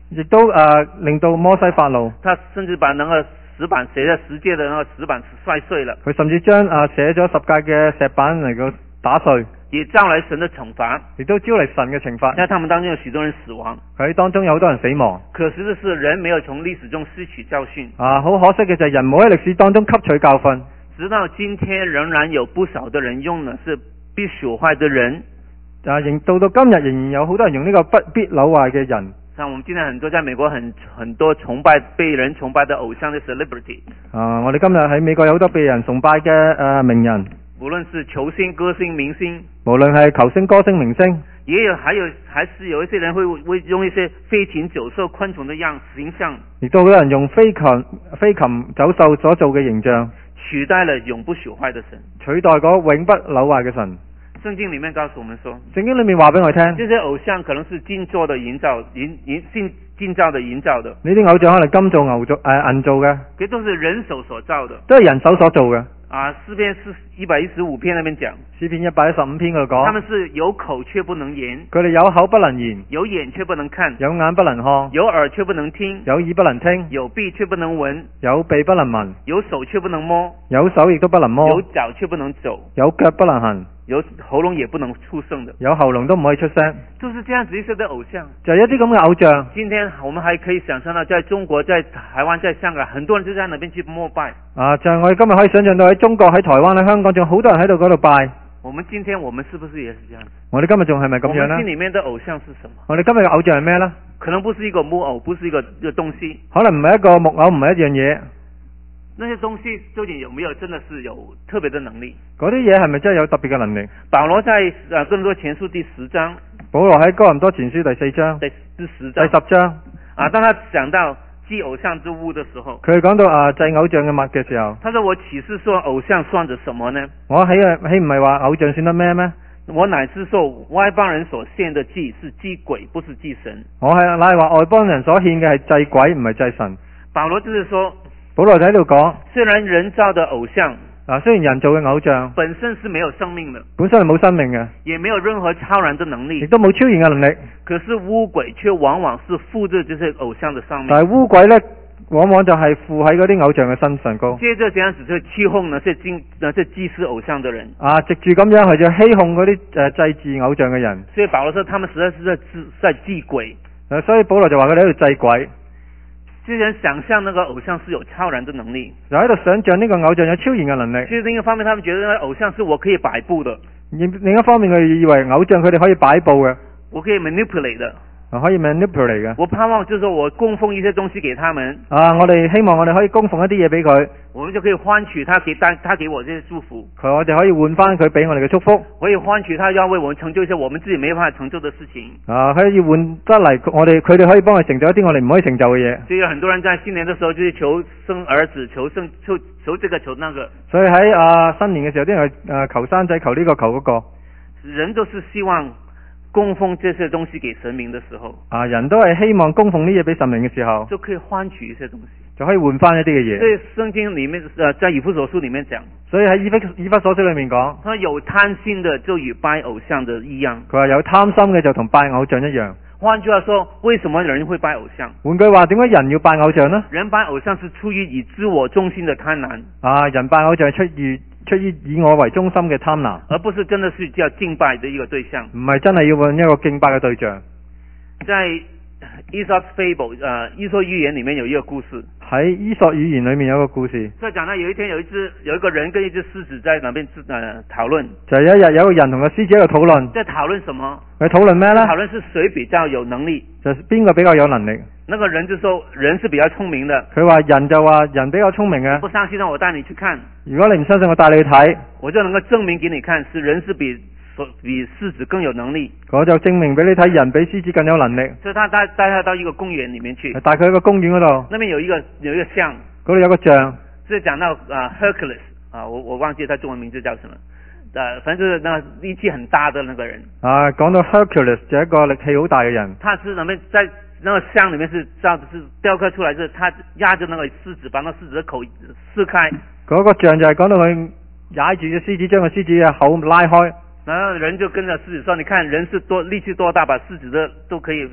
亦都誒、呃、令到摩西發怒。 他甚至把那個石板寫在十誡的那個石板摔碎了。 佢甚至將誒寫咗十誡嘅石板嚟到打碎， 也招來神的懲罰， 亦都招嚟神嘅懲罰。 在他們當中有許多人死亡。 喺當中有好多人死亡。 可惜的是，人沒有從歷史中吸取教訓。 啊，好可惜嘅就係人冇喺歷史當中吸取教訓。 直到今天仍然有不少的人用的是必朽壞的人。 啊，仍到到今日仍然有好多人用呢個不必朽壞嘅人。 像我們今天很多在美國很很多崇拜被人崇拜的偶像的 celebrity。 啊，我哋今日喺美國有好多被人崇拜嘅誒、呃、名人， 無論是球星、歌星、明星， 無論係球星、歌星、明星， 也有還有還是有一些人會會用一些飛禽走獸、昆蟲的樣形象， 亦都好多人用飛禽、飛禽走獸所做嘅形象， 取代了永不朽壞的神， 取代嗰永不朽壞嘅神。 聖經裏面告訴我們說， 聖經裏面話俾我聽， 這些偶像可能是金做的營造，銀銀金金造的營造的， 呢啲偶像可能金做、牛做、誒銀做嘅， 這都是人手所造的， 都係人手所做嘅。 啊，詩篇是一百一十五篇那邊講， 詩篇一百一十五篇嗰度講， 他們是有口卻不能言， 佢哋有口不能言， 有眼卻不能看， 有眼不能看， 有耳卻不能聽， 有耳不能聽， 有鼻卻不能聞， 有鼻不能聞， 有手卻不能摸， 有手亦都不能摸， 有腳卻不能走， 有腳不能行， 有喉嚨也不能出聲的， 有喉嚨都唔可以出聲， 就是這樣子一些的偶像。 就係一啲咁嘅偶像。 今天我們還可以想象到，在中國、在台灣、在香港，很多人就在那邊去膜拜。 啊，就係我哋今日可以想象到喺中國、喺台灣、喺香港，仲有好多人喺度嗰度拜。 我們今天我們是不是也是這樣？ 我哋今日仲係咪咁樣呢？ 我們心裏面的偶像是什麼？ 我哋今日嘅偶像係咩呢？ 可能不是一個木偶，不是一個一個東西， 可能唔係一個木偶，唔係一樣嘢。 那些東西究竟有沒有真的是有特別的能力？ 嗰啲嘢係咪真係有特別嘅能力？ 保羅在呃哥林多前書第十章， 保羅喺哥林多前書第四章、 第第十第章、 十章啊，當他講到祭偶像之物的時候， 佢講到啊祭偶像嘅物嘅時候， 他說：我豈是說偶像算着什麼呢？ 我喺喺唔係話偶像算得咩咩？ 我乃是說外邦人所獻的祭是祭鬼，不是祭神。 我係乃係話外邦人所獻嘅係祭鬼，唔係祭神。 保羅就是說， 保羅就喺度講， 雖然人造的偶像啊，雖然人造嘅偶像本身是沒有生命的， 本身係冇生命嘅， 也沒有任何超然的能力， 亦都冇超然嘅能力。 可是污鬼卻往往是附着這些偶像的上面。 但係污鬼呢，往往就係附喺嗰啲偶像嘅身上高。 接着這樣子就欺哄那些祭那些祭祀偶像的人。 啊，藉住咁樣係就欺哄嗰啲誒祭祀偶像嘅人。 所以保羅說，他們實在是在祭在祭鬼。 誒，所以保羅就話佢哋喺度祭鬼。 這些人想象那個偶像是有超然的能力， 就喺度想象呢個偶像有超然嘅能力。 其實另一方面，他們覺得那個偶像是我可以擺布的。 另另一方面，佢哋以為偶像佢哋可以擺布嘅， 我可以 manipulate 的。 啊，可以 manipulate 嘅。 我盼望就是說我供奉一些東西給他們。 啊，我哋希望我哋可以供奉一啲嘢俾佢， 我們就可以換取他給他他給我這些祝福。 佢我哋可以換翻佢俾我哋嘅祝福。 可以換取他要為我們成就一些我們自己沒辦法成就的事情。 啊，可以換得嚟，我哋佢哋可以幫我成就一啲我哋唔可以成就嘅嘢。 所以有很多人在新年的時候就是求生兒子，求生求求這個求那個。 所以喺啊新年嘅時候，啲人誒求生仔，求呢個求嗰個。 人都是希望供奉這些東西給神明的時候， 啊，人都係希望供奉呢嘢俾神明嘅時候， 就可以換取一些東西， 就可以換翻一啲嘅嘢。 所以聖經裏面，呃，在以弗所書裏面講， 所以喺以弗以弗所書裏面講， 他有貪心的就與拜偶像的一樣。 佢話有貪心嘅就同拜偶像一樣。 換句話說，為什麼人會拜偶像？ 換句話，點解人要拜偶像呢？ 人拜偶像是出於以自我中心的貪婪。 啊，人拜偶像係出於出於以我為中心嘅貪婪， 而不是真的是叫敬拜的一個對象。 唔係真係要揾一個敬拜嘅對象。 在 Aesop's Fable，呃，伊索寓言裏面有一個故事。 喺伊索寓言裏面有一個故事， 就講到有一天有一隻有一個人跟一隻獅子在那邊呃討論。 就係有一日有一個人同個獅子喺度討論。 在討論什麼？ 佢討論咩呢？ 討論是誰比較有能力。 就邊個比較有能力？ 那個人就說人是比較聰明的。 佢話人就話人比較聰明嘅。 不相信，讓我帶你去看。 如果你唔相信，我帶你去睇， 我就能夠證明給你看，是人是比比獅子更有能力。 我就證明俾你睇，人比獅子更有能力。 所以他帶帶他到一個公園裏面去。 帶佢去個公園嗰度。 那邊有一個有一個像。 嗰度有個像。 是講到啊 Hercules 啊，我我忘記他中文名字叫什麼。呃，反正就是那個力氣很大的那個人。啊， 講到 Hercules 就係一個力氣好大嘅人。 他是那邊在那個像裏面是照是雕刻出來，是他壓着那個獅子，把那獅子的口撕開。 嗰個像就係講到佢踩住隻獅子，將個獅子嘅口拉開。 然後人就跟着獅子說：你看人是多力氣多大，把獅子的都可以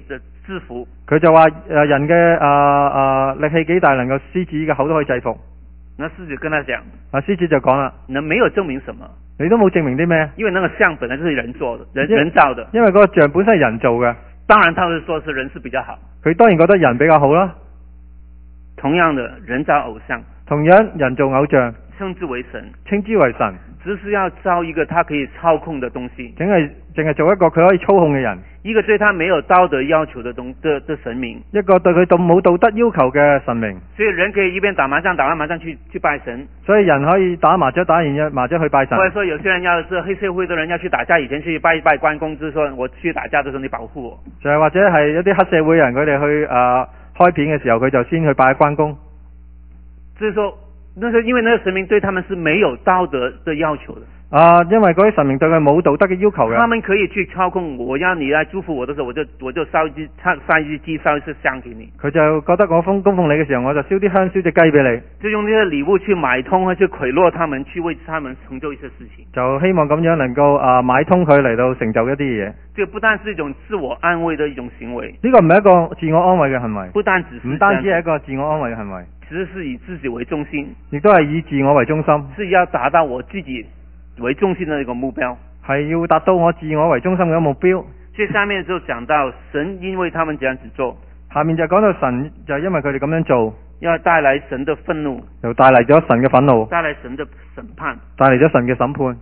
制服。 佢就話誒人嘅啊啊力氣幾大，能夠獅子嘅口都可以制服。 那獅子跟他講， 啊獅子就講啦， 那沒有證明什麼， 你都冇證明啲咩？ 因為那個像本來就是人做的，人因人造的。 因為嗰個像本身係人做嘅， 當然他會說是人是比較好。 佢當然覺得人比較好啦。 同樣的，人造偶像， 同樣人做偶像， 稱之為神， 稱之為神， 只是要造一個他可以操控的東西， 淨係淨係做一個佢可以操控嘅人， 一個對他沒有道德要求的東的的神明， 一個對佢冇道德要求嘅神明。 所以人可以一邊打麻將打完麻將去去拜神， 所以人可以打麻將打完麻將去拜神。 或者說有些人要是黑社會的人要去打架，以前去拜一拜關公，就是說我去打架的時候你保護我。 就係或者係一啲黑社會人，佢哋去誒、呃、開片嘅時候，佢就先去拜關公。 就是說，那是因為那個神明對他們是沒有道德的要求的。 啊，因為嗰啲神明對佢冇道德嘅要求嘅。 他們可以去操控，我要你來祝福我的時候，我就我就燒一隻燒一隻雞，燒一隻香給你。 佢就覺得我封供奉你嘅時候，我就燒啲香燒隻雞俾你。 就用呢些禮物去買通，或者賄賂他們，去為他們成就一些事情。 就希望咁樣能夠啊買通佢嚟到成就一啲嘢。 這個不單是一種自我安慰的一種行為， 呢個唔係一個自我安慰嘅行為。 不單只是唔單止係一個自我安慰嘅行為， 其實是以自己為中心， 亦都係以自我為中心， 是要達到我自己為中心的一個目標， 係要達到我自我為中心嘅目標。 所以下面就講到神因為他們這樣子做， 下面就講到神就因為佢哋咁樣做， 要帶來神的憤怒， 又帶嚟咗神嘅憤怒， 帶來神的審判， 帶嚟咗神嘅審判。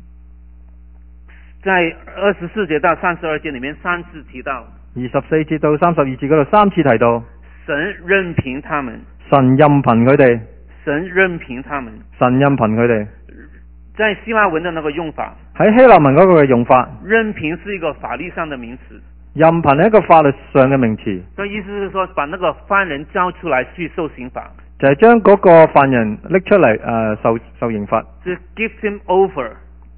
在二十四節到三十二節裏面三次提到， 二十四節到三十二節嗰度三次提到， 神任憑他們， 神任憑佢哋， 神任憑他們， 神任憑佢哋。 在希臘文的那個用法， 喺希臘文嗰個嘅用法， 任憑是一個法律上的名詞， 任憑係一個法律上嘅名詞。 所以意思是說，把那個犯人交出來去受刑罰， 就係將嗰個犯人拎出嚟誒、呃、受受刑罰， 就 give him over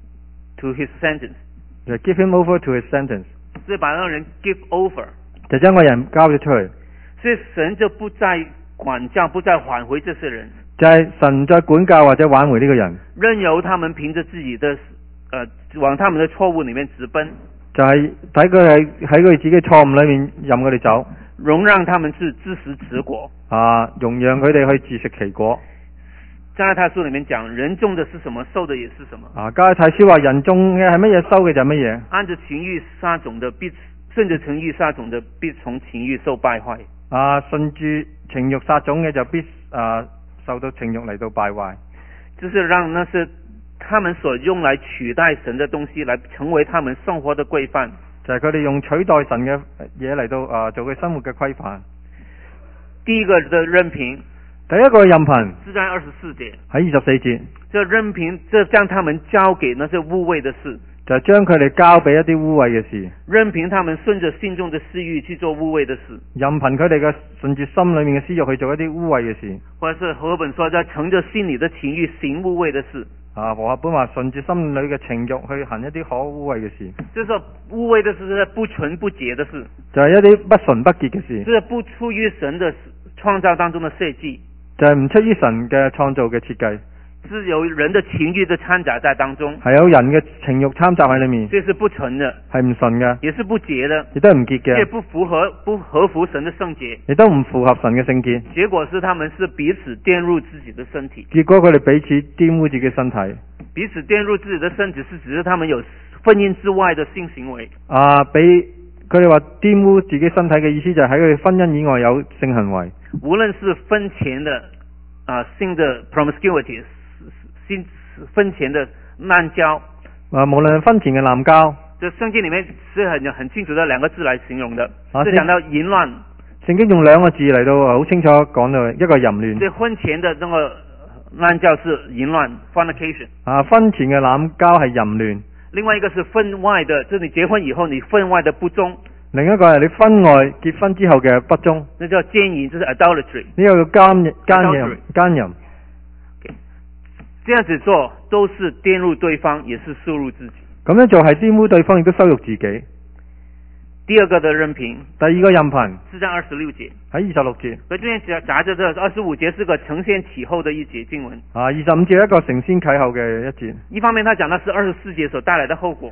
to his sentence， 就 give him over to his sentence， 是把那個人 give over， 就將個人交咗出去。 所以神就不再管教，不再挽回這些人， 就係神再管教或者挽回呢個人， 任由他們憑着自己的，呃，往他們的錯誤裏面直奔， 就係睇佢喺喺佢自己錯誤裏面任佢哋走， 容讓他們是自食其果， 啊，容讓佢哋去自食其果。 加拉太書裏面講，人種的是什麼，受的也是什麼。 啊，加拉太書話人種嘅係乜嘢，收嘅就係乜嘢。 按着情欲撒種的必順着情欲撒種的必從情欲受敗壞。 啊，順住情欲撒種嘅就必啊受到情欲嚟到敗壞。 就是讓那些他們所用來取代神的東西，來成為他們生活的規範。 就係佢哋用取代神嘅嘢嚟到啊做佢生活嘅規範。 第一個的任憑， 第一個任憑是在二十四節， 喺二十四節， 這任憑這將他們交給那些污穢的事， 就係將佢哋交俾一啲污穢嘅事， 任憑他們順着心中的私欲去做污穢的事， 任憑佢哋嘅順住心裏面嘅私欲去做一啲污穢嘅事， 或者是和合本說在乘着心裏的情欲行污穢的事。 啊，和合本話順住心裏嘅情欲去行一啲可污穢嘅事， 就是說污穢的事是不純不潔的事， 就係一啲不純不潔嘅事， 是不出於神的創造當中的設計， 就係唔出於神嘅創造嘅設計， 是有人的情欲的摻雜在當中， 係有人嘅情欲參雜喺裏面， 所以是不純的， 係唔純嘅， 也是不潔的， 亦都係唔潔嘅， 也不符合不合乎神的聖潔， 亦都唔符合神嘅聖潔。 結果是他們是彼此玷污自己的身體， 結果佢哋彼此玷污自己身體。 彼此玷污自己的身體是指是他們有婚姻之外的性行為。 啊，俾佢哋話玷污自己身體嘅意思就係喺佢哋婚姻以外有性行為， 無論是婚前的啊性的 promiscuity， 性婚前的濫交， 啊，無論婚前嘅濫交， 這聖經裏面是很很清楚的兩個字來形容的， 啊、 是講到淫亂。 聖經用兩個字嚟到好清楚講到一個淫亂。 所以婚前的那個濫交是淫亂 fornication， 啊，婚前嘅濫交係淫亂。 另外一個是婚外的，就是你結婚以後你婚外的不忠。 另一個係你婚外結婚之後嘅不忠， 那叫姦淫，就是 adultery。 呢個叫奸淫奸淫奸淫。 這樣子做都是玷污對方，也是羞辱自己。 咁樣做係玷污對方，亦都羞辱自己。 第二個的任憑， 第二個任憑是在二十六節， 喺二十六節。 所以這邊夾夾着這二十五節是個承先啟後的一節經文。 啊，二十五節一個承先啟後嘅一節。 一方面，他講的是二十四節所帶來的後果。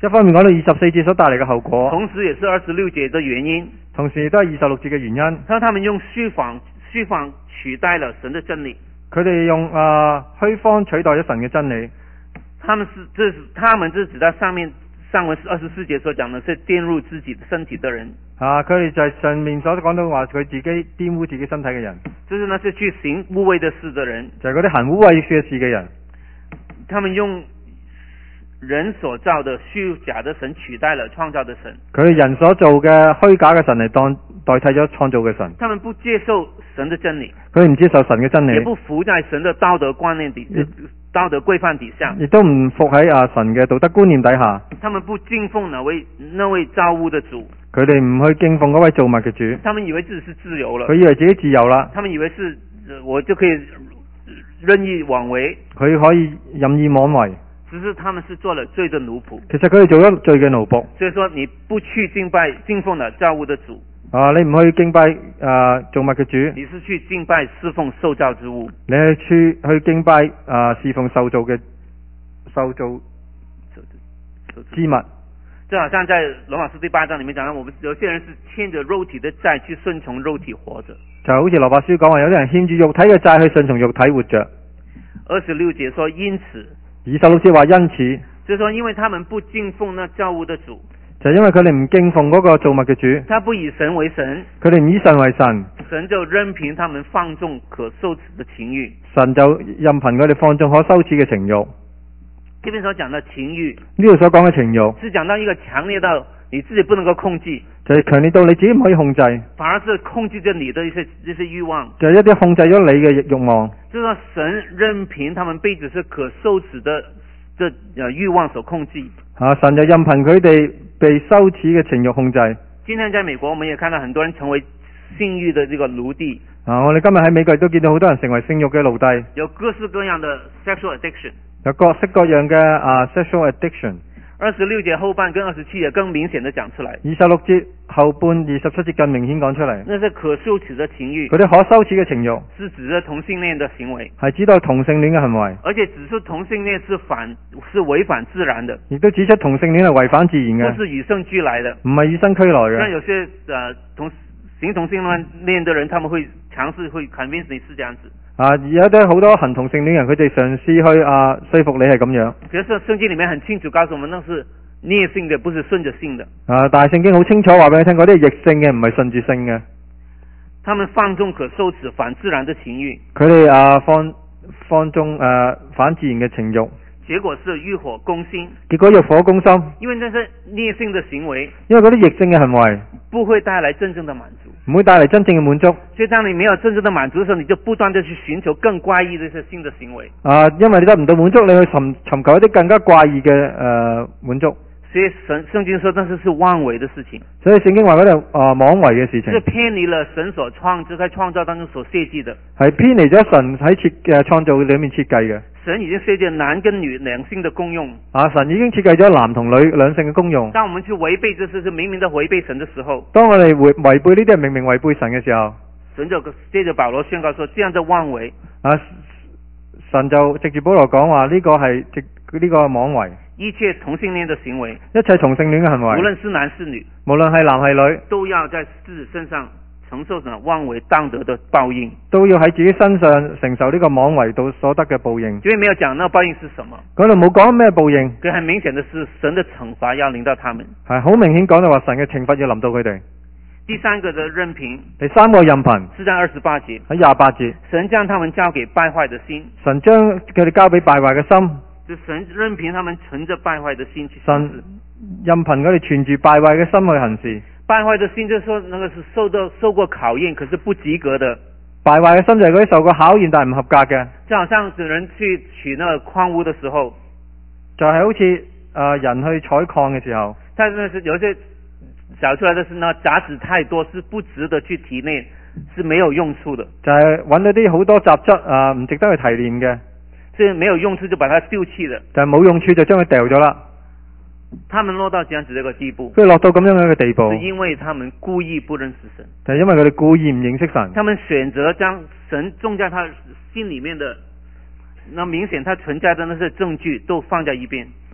一方面講到二十四節所帶嚟嘅後果， 同時也是二十六節的原因。 同時亦都係二十六節嘅原因。 他說他們用虛謊虛謊取代了神的真理。 佢哋用啊虛謊取代咗神嘅真理。 他們是這是他們是指在上面上文二十四節所講的是玷污自己身體的人。 啊，佢哋就係上面所講到話佢自己玷污自己身體嘅人， 就是那些去行污穢的事的人， 就係嗰啲行污穢嘅事嘅人。 他們用人所造的虛假的神取代了創造的神。 佢哋人所做嘅虛假嘅神嚟當代替咗創造嘅神。 他們不接受神的真理， 佢哋唔接受神嘅真理， 也不服在神的道德觀念底道德規範底下， 亦都唔服喺啊神嘅道德觀念底下。 他們不敬奉那位那位造物的主， 佢哋唔去敬奉嗰位造物嘅主。 他們以為自己是自由了， 佢以為自己自由啦， 他們以為是、呃、我就可以任意妄為， 佢可以任意妄為。 只是他們是做了罪的奴僕。 其實佢哋做咗罪嘅奴僕。 所以說你不去敬拜敬奉了造物的主， 啊，你唔去敬拜啊造物嘅主， 你是去敬拜侍奉受造之物， 你係去去敬拜啊侍奉受造嘅受造之物。 就好像在羅馬書第八章裏面講到，我們有些人是欠着肉體的債去順從肉體活着。 就好似羅伯書講話，有啲人欠住肉體嘅債去順從肉體活着。 二十六節說因此， 二十六節話因此， 就是說因為他們不敬奉那造物的主， 就係因為佢哋唔敬奉嗰個造物嘅主， 他不以神為神， 佢哋唔以神為神， 神就任憑他們放縱可羞恥的情欲， 神就任憑佢哋放縱可羞恥嘅情欲。 這邊所講的情欲， 呢度所講嘅情欲， 是講到一個強烈到你自己不能夠控制， 就係強烈到你自己唔可以控制， 反而是控制着你的一些一些欲望， 就係一啲控制咗你嘅欲望。 就是說神任憑他們被只是可羞恥的這呃欲望所控制。 啊，神就任憑佢哋被羞恥嘅情欲控制。 今天在美國，我們也看到很多人成為性欲的這個奴隸。 啊，我哋今日喺美國亦都見到好多人成為性欲嘅奴隸， 有各式各樣的 sexual addiction， 有各式各樣嘅啊 sexual addiction。 二十六節後半跟二十七節更明顯的講出來。 二十六節後半二十七節更明顯講出嚟。 那是可羞恥的情欲， 嗰啲可羞恥嘅情欲， 是指着同性戀的行為， 係指到同性戀嘅行為， 而且指出同性戀是反是違反自然的， 亦都指出同性戀係違反自然嘅， 不是與生俱來的， 唔係與生俱來嘅。 像有些呃同行同性戀的人，他們會嘗試會 convince 你是這樣子。 啊，有啲好多行同性戀人，佢哋嘗試去啊說服你係咁樣。 其實聖經裏面很清楚告訴我們，那是逆性的，不是順着性的。 啊，但係聖經好清楚話俾你聽，嗰啲係逆性嘅，唔係順住性嘅。 他們放縱可羞恥、反自然的情欲。 佢哋啊放放縱誒、啊、反自然嘅情欲， 結果是欲火攻心。 結果欲火攻心。 因為這是逆性的行為， 因為嗰啲逆性嘅行為不會帶來真正的滿足， 唔會帶嚟真正嘅滿足。 所以當你沒有真正的滿足的時候，你就不斷地去尋求更怪異的一些新的行為。 啊，因為你得唔到滿足，你去尋尋求一啲更加怪異嘅誒滿足。 所以神聖經說，那是是妄為的事情。 所以聖經話嗰度啊妄為嘅事情， 是偏離了神所創造在創造當中所設計的， 係偏離咗神喺設嘅創造裏面設計嘅。 神已經設計男跟女兩性的功用。 啊，神已經設計咗男同女兩性嘅功用。 當我們去違背這事，是明明的違背神的時候， 當我哋違違背呢啲係明明違背神嘅時候， 神就接着保羅宣告說：這樣的妄為， 啊，神就藉住保羅講話呢個係藉呢個妄為。 一切同性戀的行為， 一切同性戀嘅行為， 無論是男是女， 無論係男係女， 都要在自己身上承受呢妄為當得的報應， 都要喺自己身上承受呢個妄為到所得嘅報應。 因為沒有講那個報應是什麼， 嗰度冇講咩報應， 佢很明顯的是神的懲罰要臨到他們， 係好明顯講到話神嘅懲罰要臨到佢哋。 第三個的任憑， 第三個任憑是在二十八節， 喺廿八節， 神將他們交給敗壞的心， 神將佢哋交俾敗壞嘅心。 就神任憑他們存着敗壞的心去行事， 神任憑佢哋存住敗壞嘅心去行事。 敗壞的心就是說，那個是受到受過考驗，可是不及格的。 敗壞嘅心就係嗰啲受過考驗但係唔合格嘅。 就好像有人去取那個礦物的時候， 就係好似誒、呃、人去採礦嘅時候， 但是是有些找出來的是那雜質太多，是不值得去提煉，是沒有用處的。 就係揾到啲好多雜質啊，唔值得去提煉嘅。 所以沒有用處就把它丟棄了， 但係冇用處就將佢掉咗啦。 他們落到這樣子一個地步， 佢落到咁樣嘅地步， 是因為他們故意不認識神， 就係因為佢哋故意唔認識神。 他們選擇將神種在他心裏面的，那明顯他存在的那些證據都放在一邊。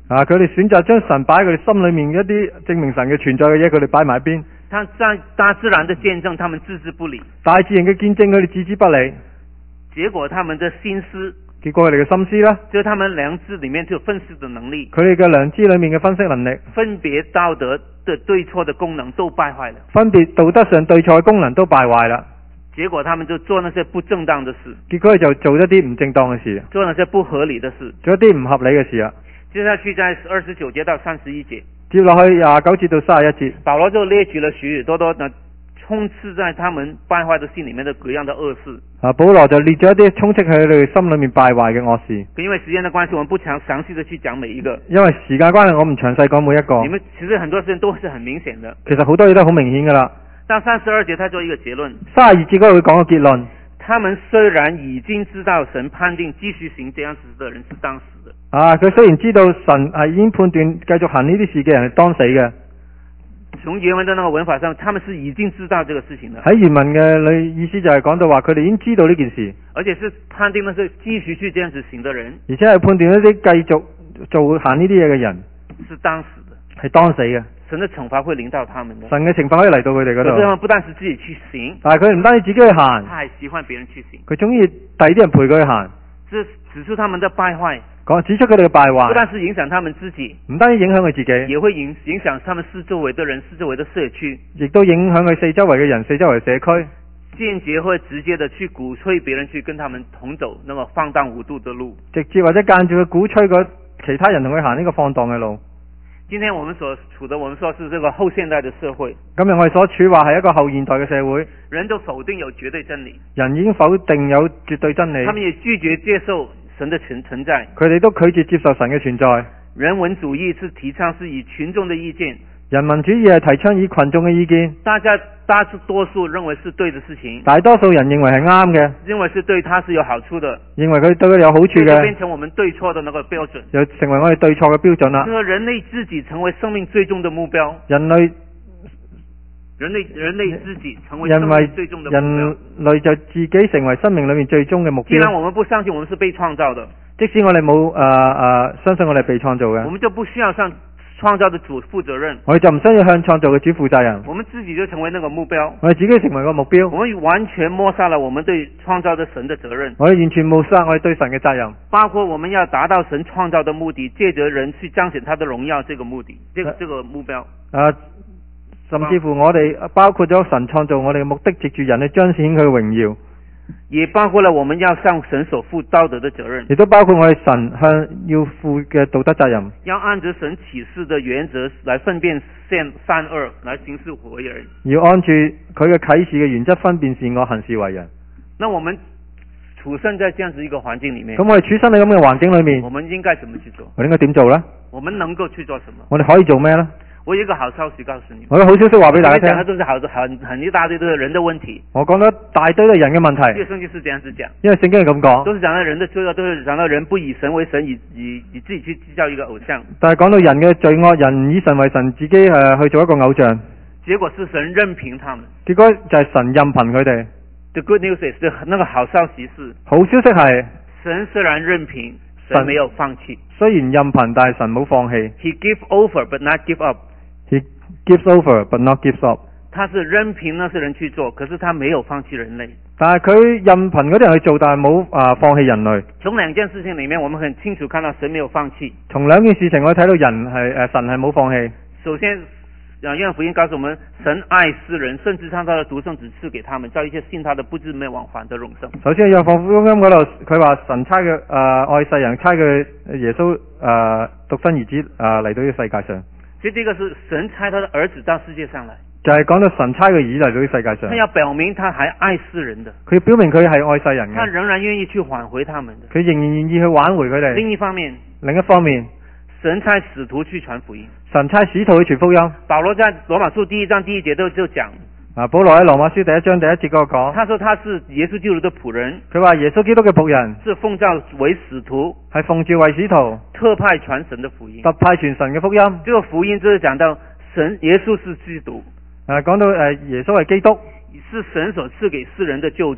啊，佢哋選擇將神擺喺佢哋心裏面一啲證明神嘅存在嘅嘢，佢哋擺埋一邊。 他在大自然的見證，他們置之不理。 大自然嘅見證，佢哋置之不理。 結果他們的心思， 結果佢哋嘅心思呢， 就是他們良知裏面就有分析的能力， 佢哋嘅良知裏面嘅分析能力， 分別道德的對錯的功能都敗壞了。 分別道德上對錯嘅功能都敗壞啦。 結果他們就做那些不正當的事， 結果佢就做一啲唔正當嘅事， 做那些不合理的事， 做一啲唔合理嘅事啊。 接下去在二十九節到三十一節， 接落去廿九節到三十一節， 保羅就列舉了許許多多呢充斥在他們敗壞的心裏面的各樣的惡事。 啊，保羅就列咗一啲充斥喺佢哋心裏面敗壞嘅惡事。 因為時間的關係，我們不詳詳細的去講每一個。 因為時間關係，我唔詳細講每一個。 你們其實很多事情都是很明顯的。 其實好多嘢都好明顯噶啦。 到三十二節，他做一個結論。 三十二節嗰度會講個結論。 他們雖然已經知道神判定繼續行這樣子的人是當死的。 啊，佢雖然知道神係已經判斷繼續行呢啲事嘅人係當死嘅。 從原文的那個文法上，他們是已經知道這個事情的。 喺原文嘅你意思就係講到話，佢哋已經知道呢件事， 而且是判定那些繼續去這樣子行的人， 而且係判斷一啲繼續做行呢啲嘢嘅人是當死的， 係當死嘅。 神的懲罰會臨到他們的。 神嘅懲罰可以嚟到佢哋嗰度。 可是他們不但是自己去行， 但係佢唔單止自己去行， 他還喜歡別人去行。 佢中意第二啲人陪佢去行。 這指出他們的敗壞。 講指出佢哋嘅敗壞， 不但是影響他們自己， 唔單止影響佢自己， 也會影影響他們四周圍的人、四周圍的社區， 亦都影響佢四周圍嘅人、四周圍社區。 間接或直接的去鼓吹別人去跟他們同走那個放蕩無度的路， 直接或者間接去鼓吹嗰其他人同佢行呢個放蕩嘅路。 今天我們所處的，我們說是這個後現代的社會。 今日我哋所處話係一個後現代嘅社會， 人都否定有絕對真理， 人已經否定有絕對真理， 他們也拒絕接受神的存存在， 佢哋都拒絕接受神嘅存在。 人文主義是提倡是以群眾的意見， 人民主義係提倡以群眾嘅意見， 大家大多數認為是對的事情， 大多數人認為係啱嘅， 認為是對他是有好處的， 認為佢對佢有好處嘅， 就變成我們對錯的那個標準， 就成為我哋對錯嘅標準啦。 這個人類自己成為生命最終的目標， 人類人類人類自己成為生命最終的目標， 人類就自己成為生命裏面最終嘅目標。 既然我們不相信我們是被創造的， 即使我哋冇誒誒相信我哋被創造嘅， 我們就不需要向創造的主負責任， 我哋就唔需要向創造嘅主負責任， 我們自己就成為那個目標， 我哋自己成為個目標， 我們完全抹殺了我們對創造的神的責任， 我哋完全抹殺我哋對神嘅責任， 包括我們要達到神創造的目的，借着人去彰顯他的榮耀這個目的，這個這個目標。 啊，甚至乎我哋包括咗神創造我哋嘅目的，藉住人去彰顯佢嘅榮耀， 也包括了我們要向神所負道德的責任， 亦都包括我哋神向要負嘅道德責任， 要按着神啟示的原則來分辨善善惡，來行事為人， 要按住佢嘅啟示嘅原則分辨善惡，行事為人。 那我們處身在這樣子一個環境裏面， 咁我哋處身喺咁嘅環境裏面， 我們應該怎麼去做？ 我哋應該點做呢？ 我們能夠去做什麼？ 我哋可以做咩呢？ 我有一個好消息告訴你， 我有好消息話俾大家聽。 講的都是好很很一大堆的人的問題。 我講咗大堆嘅人嘅問題。 這個聖經是這樣子講， 因為聖經係咁講， 都是講到人的罪惡，都是講到人不以神為神，以以以自己去製造一個偶像。 但係講到人嘅罪惡，人以神為神，自己誒去做一個偶像。 結果是神任憑他們。 結果就係神任憑佢哋。 The good news is，那個好消息是， 好消息係神雖然任憑，神沒有放棄。 雖然任憑，但係神冇放棄。 He give over but not give up。 He gives over but not gives up。 他是任憑那些人去做，可是他沒有放棄人類。 但係佢任憑嗰啲人去做，但係冇啊放棄人類。 從兩件事情裏面，我們很清楚看到神沒有放棄。 從兩件事情我睇到人係誒、呃、神係冇放棄。 首先，啊，約翰福音告訴我們，神愛世人，甚至將他的獨生子賜給他們，叫一切信他的不至滅亡，反得永生。 首先，約翰福音嗰度佢話神差嘅誒愛世人，差嘅耶穌誒獨生兒子誒嚟到呢個世界上。 所以這個是神差他的兒子到世界上來， 就係講到神差嘅兒子嚟到呢個世界上。 他要表明他還愛世人的， 佢表明佢係愛世人嘅， 他仍然願意去挽回他們的， 佢仍然願意去挽回佢哋。 另一方面， 另一方面， 神差使徒去傳福音， 神差使徒去傳福音。 保羅在羅馬書第一章第一節都就講， 啊，保羅喺羅馬書第一章第一節嗰度講， 他說他是耶穌基督的僕人， 佢話耶穌基督嘅僕人， 是奉召為使徒， 係奉召為使徒， 特派傳神的福音， 特派傳神嘅福音。 這個福音就是講到神耶穌是基督， 啊，講到誒耶穌係基督， 是神所賜給世人的救主，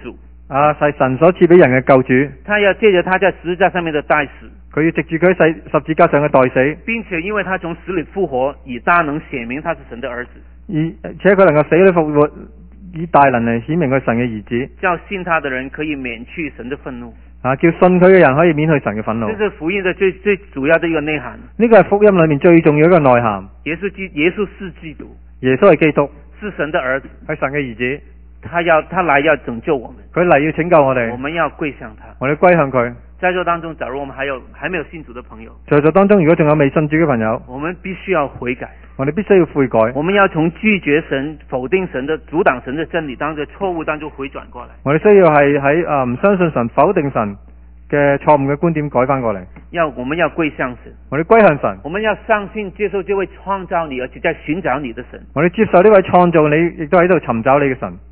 啊，係神所賜俾人嘅救主， 他要借着他在十字架上面的代死， 佢要藉住佢喺十字架上嘅代死， 並且因為他從死裏復活，以大能顯明他是神的兒子， 而且佢能夠死裏復活，以大能嚟顯明佢神嘅兒子， 叫信他的人可以免去神的憤怒。 啊，叫信佢嘅人可以免去神嘅憤怒。 這是福音的最最主要的一個內涵。 呢個係福音裏面最重要一個內涵。 耶穌基耶穌是基督， 耶穌係基督， 是神的兒子， 係神嘅兒子。 他要他來要拯救我們， 佢嚟要拯救我哋， 我們要跪向他。 我哋歸向佢。 在座當中，假如我們還有還沒有信主的朋友， 在座當中如果仲有未信主嘅朋友， 我們必須要悔改， 我哋必須要悔改。 我們要從拒絕神、否定神的、阻擋神的真理當中錯誤當中回轉過來。 我哋需要係喺啊唔相信神、否定神嘅錯誤嘅觀點改翻過嚟。 要我們要跪向神， 我哋歸向神， 我們要相信接受這位創造你而且在尋找你的神。 我哋接受呢位創造你，亦都喺度尋找你嘅神。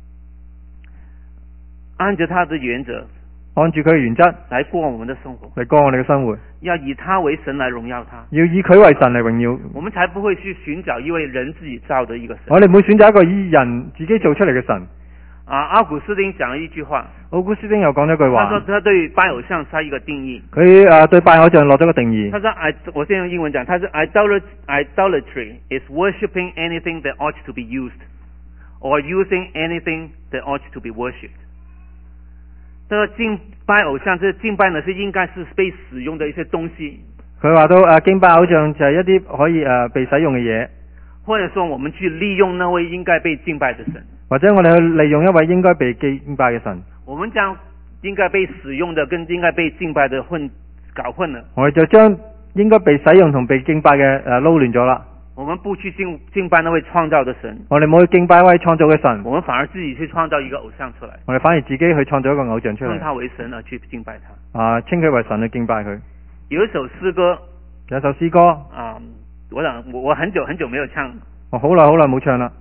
按着他的原則， 按住佢嘅原則來過我們的生活， 嚟過我哋嘅生活， 要以他為神來榮耀他， 要以佢為神嚟榮耀， 我們才不會去尋找一位人自己造的一個神。 我哋唔會選擇一個以人自己做出嚟嘅神。 啊，奧古斯丁講了一句話， 奧古斯丁又講咗句話， 他說他對拜偶像下一個定義， 佢誒對拜偶像落咗個定義。 他說 I 我先用英文講，他說 idolatry idolatry is worshipping anything that ought to be used, or using anything that ought to be worshipped。這個敬拜偶像，這個敬拜呢是應該是被使用的一些東西。 佢話到誒敬拜偶像就係一啲可以誒被使用嘅嘢， 或者說我們去利用那位應該被敬拜的神， 或者我哋去利用一位應該被敬拜嘅神， 我們將應該被使用的跟應該被敬拜的混搞混了。 我哋就將應該被使用同被敬拜嘅誒撈亂咗啦。 我們不去敬敬拜那位創造的神， 我哋冇去敬拜一位創造嘅神， 我們反而自己去創造一個偶像出來， 我哋反而自己去創造一個偶像出嚟， 稱他為神而去敬拜他。 啊，稱佢為神去敬拜佢。 有一首詩歌， 有一首詩歌啊，我想我我很久很久沒有唱， 我好耐好耐冇唱啦。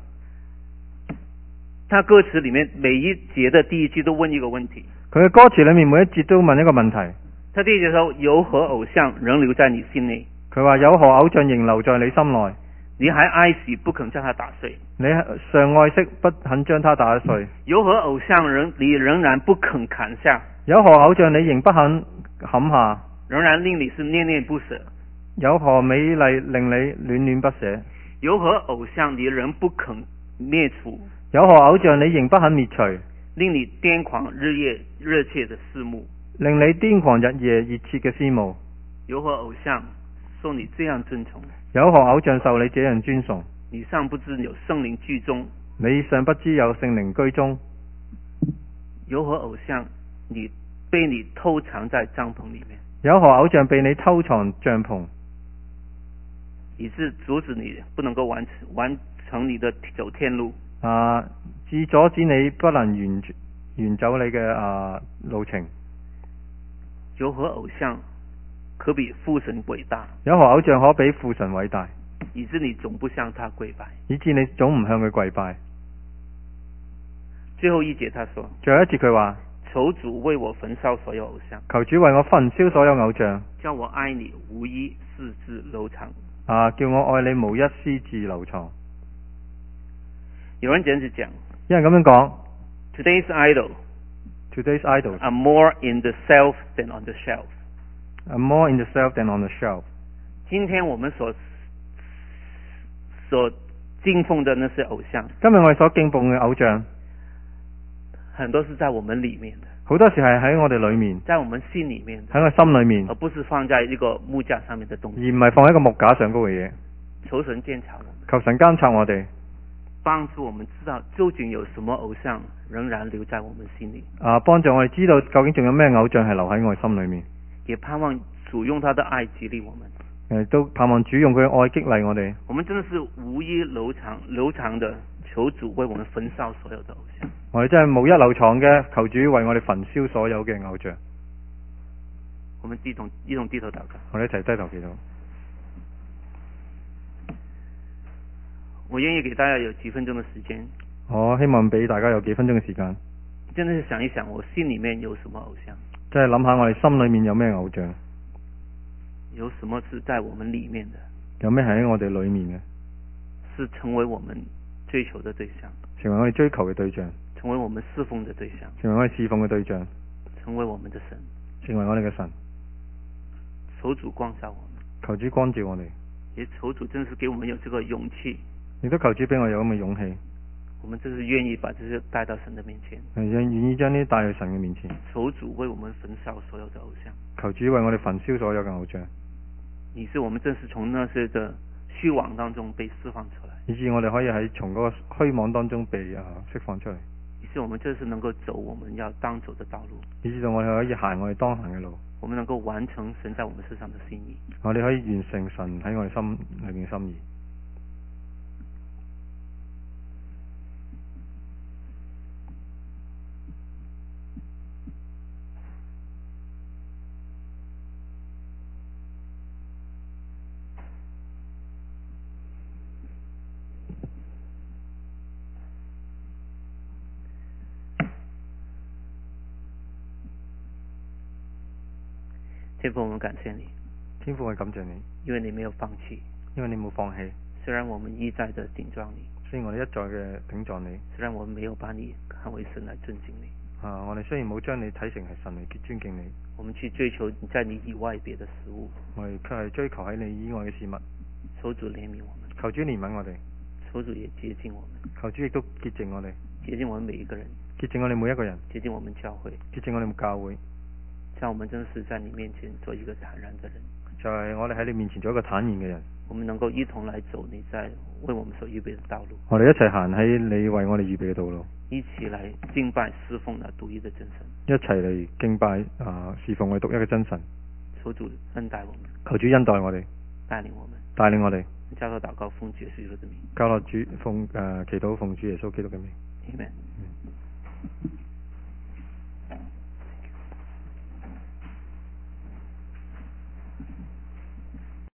他歌詞裏面每一節的第一句都問一個問題， 佢嘅歌詞裏面每一節都問一個問題。 他第一節說：有何偶像仍留在你心內？ 佢話有何偶像仍留在你心內？ 你還愛惜不肯將它打碎， 你尚愛惜不肯將它打碎。 有何偶像仍你仍然不肯砍下？ 有何偶像你仍不肯砍下？ 仍然令你是念念不捨。 有何美麗令你戀戀不捨？ 有何偶像你仍不肯滅除？ 有何偶像你仍不肯滅除？ 令你癲狂日夜熱切的思慕， 令你癲狂日夜熱切嘅思慕。 有何偶像受你這樣尊崇？ 有何偶像受你這樣尊崇？ 你尚不知有聖靈居中， 你尚不知有聖靈居中。 有何偶像你被你偷藏在帳篷裏面？ 有何偶像被你偷藏帳篷， 以致阻止你不能夠完成完成你的走天路？ 啊，至阻止你不能完完走你嘅啊路程。 有何偶像可比父神偉大？ 有何偶像可比父神偉大？ 以致你總不向他跪拜， 以致你總唔向佢跪拜。 最後一節他說， 最後一節佢話， 求主為我焚燒所有偶像， 求主為我焚燒所有偶像， 叫我愛你無一絲質流長。 啊，叫我愛你無一絲質流長。 有人這樣子講， 有人咁樣講 Today's idol Today's idols are more in the self than on the shelf. are more in the self than on the shelf. 今天我們所所敬奉的那些偶像， 今日我哋所敬奉嘅偶像， 很多是在我們裏面的， 好多時係喺我哋裏面， 在我們心裏面的， 喺我心裏面， 而不是放在一個木架上面的東而西。 唔係放喺個木架上高嘅嘢。 求神監察我們， 求神監察我哋， 幫助我們知道究竟有什麼偶像仍然留在我們心裏， 啊，幫助我哋知道究竟仲有咩偶像係留喺我哋心裏面。 也盼望主用他的愛激勵我們。 誒，都盼望主用佢嘅愛激勵我哋。 我們真的是無一留長留長的，求主為我們焚燒所有的偶像。 我哋真係無一留藏嘅，求主為我哋焚燒所有嘅偶像。 我們一同一同低頭禱告。 我哋一齊低頭祈禱。 我願意給大家有幾分鐘的時間， 我希望俾大家有幾分鐘嘅時間， 真的是想一想我心裏面有什麼偶像， 即係諗下我哋心裏面有咩偶像， 有什麼是在我們裏面的， 有咩係喺我哋裏面嘅， 是成為我們追求的對象， 成為我哋追求嘅對象。 成為我們侍奉的對象， 成為我哋侍奉嘅對象， 成為我們的神。 成為我哋嘅神。 求主光照我們， 求主光照我哋， 也求主真是給我們有這個勇氣， 亦都求主俾我有咁嘅勇氣。 我們真是願意把這些帶到神的面前， 願願意將呢啲帶去神嘅面前。 求主為我們焚燒所有的偶像， 求主為我哋焚燒所有嘅偶像。 以致我們正是從那些的虛妄當中被釋放出來， 以致我哋可以喺從嗰個虛妄當中被啊釋放出嚟。 以致我們正是能夠走我們要當走的道路， 以致到我哋可以行我哋當行嘅路。 我們能夠完成神在我們身上的心意。 我哋可以完成神喺我哋心裏面嘅心意。 天父，我們感謝你， 天父，我感謝你， 因為你沒有放棄， 因為你冇放棄。 雖然我們一再的頂撞你， 雖然我哋一再嘅頂撞你， 雖然我們沒有把你看為神來尊敬你， 啊，我哋雖然冇將你睇成係神嚟尊敬你， 我們去追求在你以外別的事物， 我哋卻係追求喺你以外嘅事物。 求主憐憫我們， 求主憐憫我哋， 求主也接近我們， 求主亦都潔淨我哋， 接近我們每一個人， 潔淨我哋每一個人， 接近我們教會， 潔淨我哋教會。 讓我們真是在你面前做一個坦然的人， 就係我哋喺你面前做一個坦然嘅人。 我們能夠一同來走你在為我們所預備的道路， 我哋一齊行喺你為我哋預備嘅道路， 一起來敬拜侍奉那獨一的真神， 一齊嚟敬拜啊侍奉我哋獨一嘅真神。 求主恩待我們， 求主恩待我哋， 帶領我們， 帶領我哋。 交託禱告奉主耶穌基督的名， 交託主奉誒、呃、祈禱奉主耶穌基督嘅名。 Amen。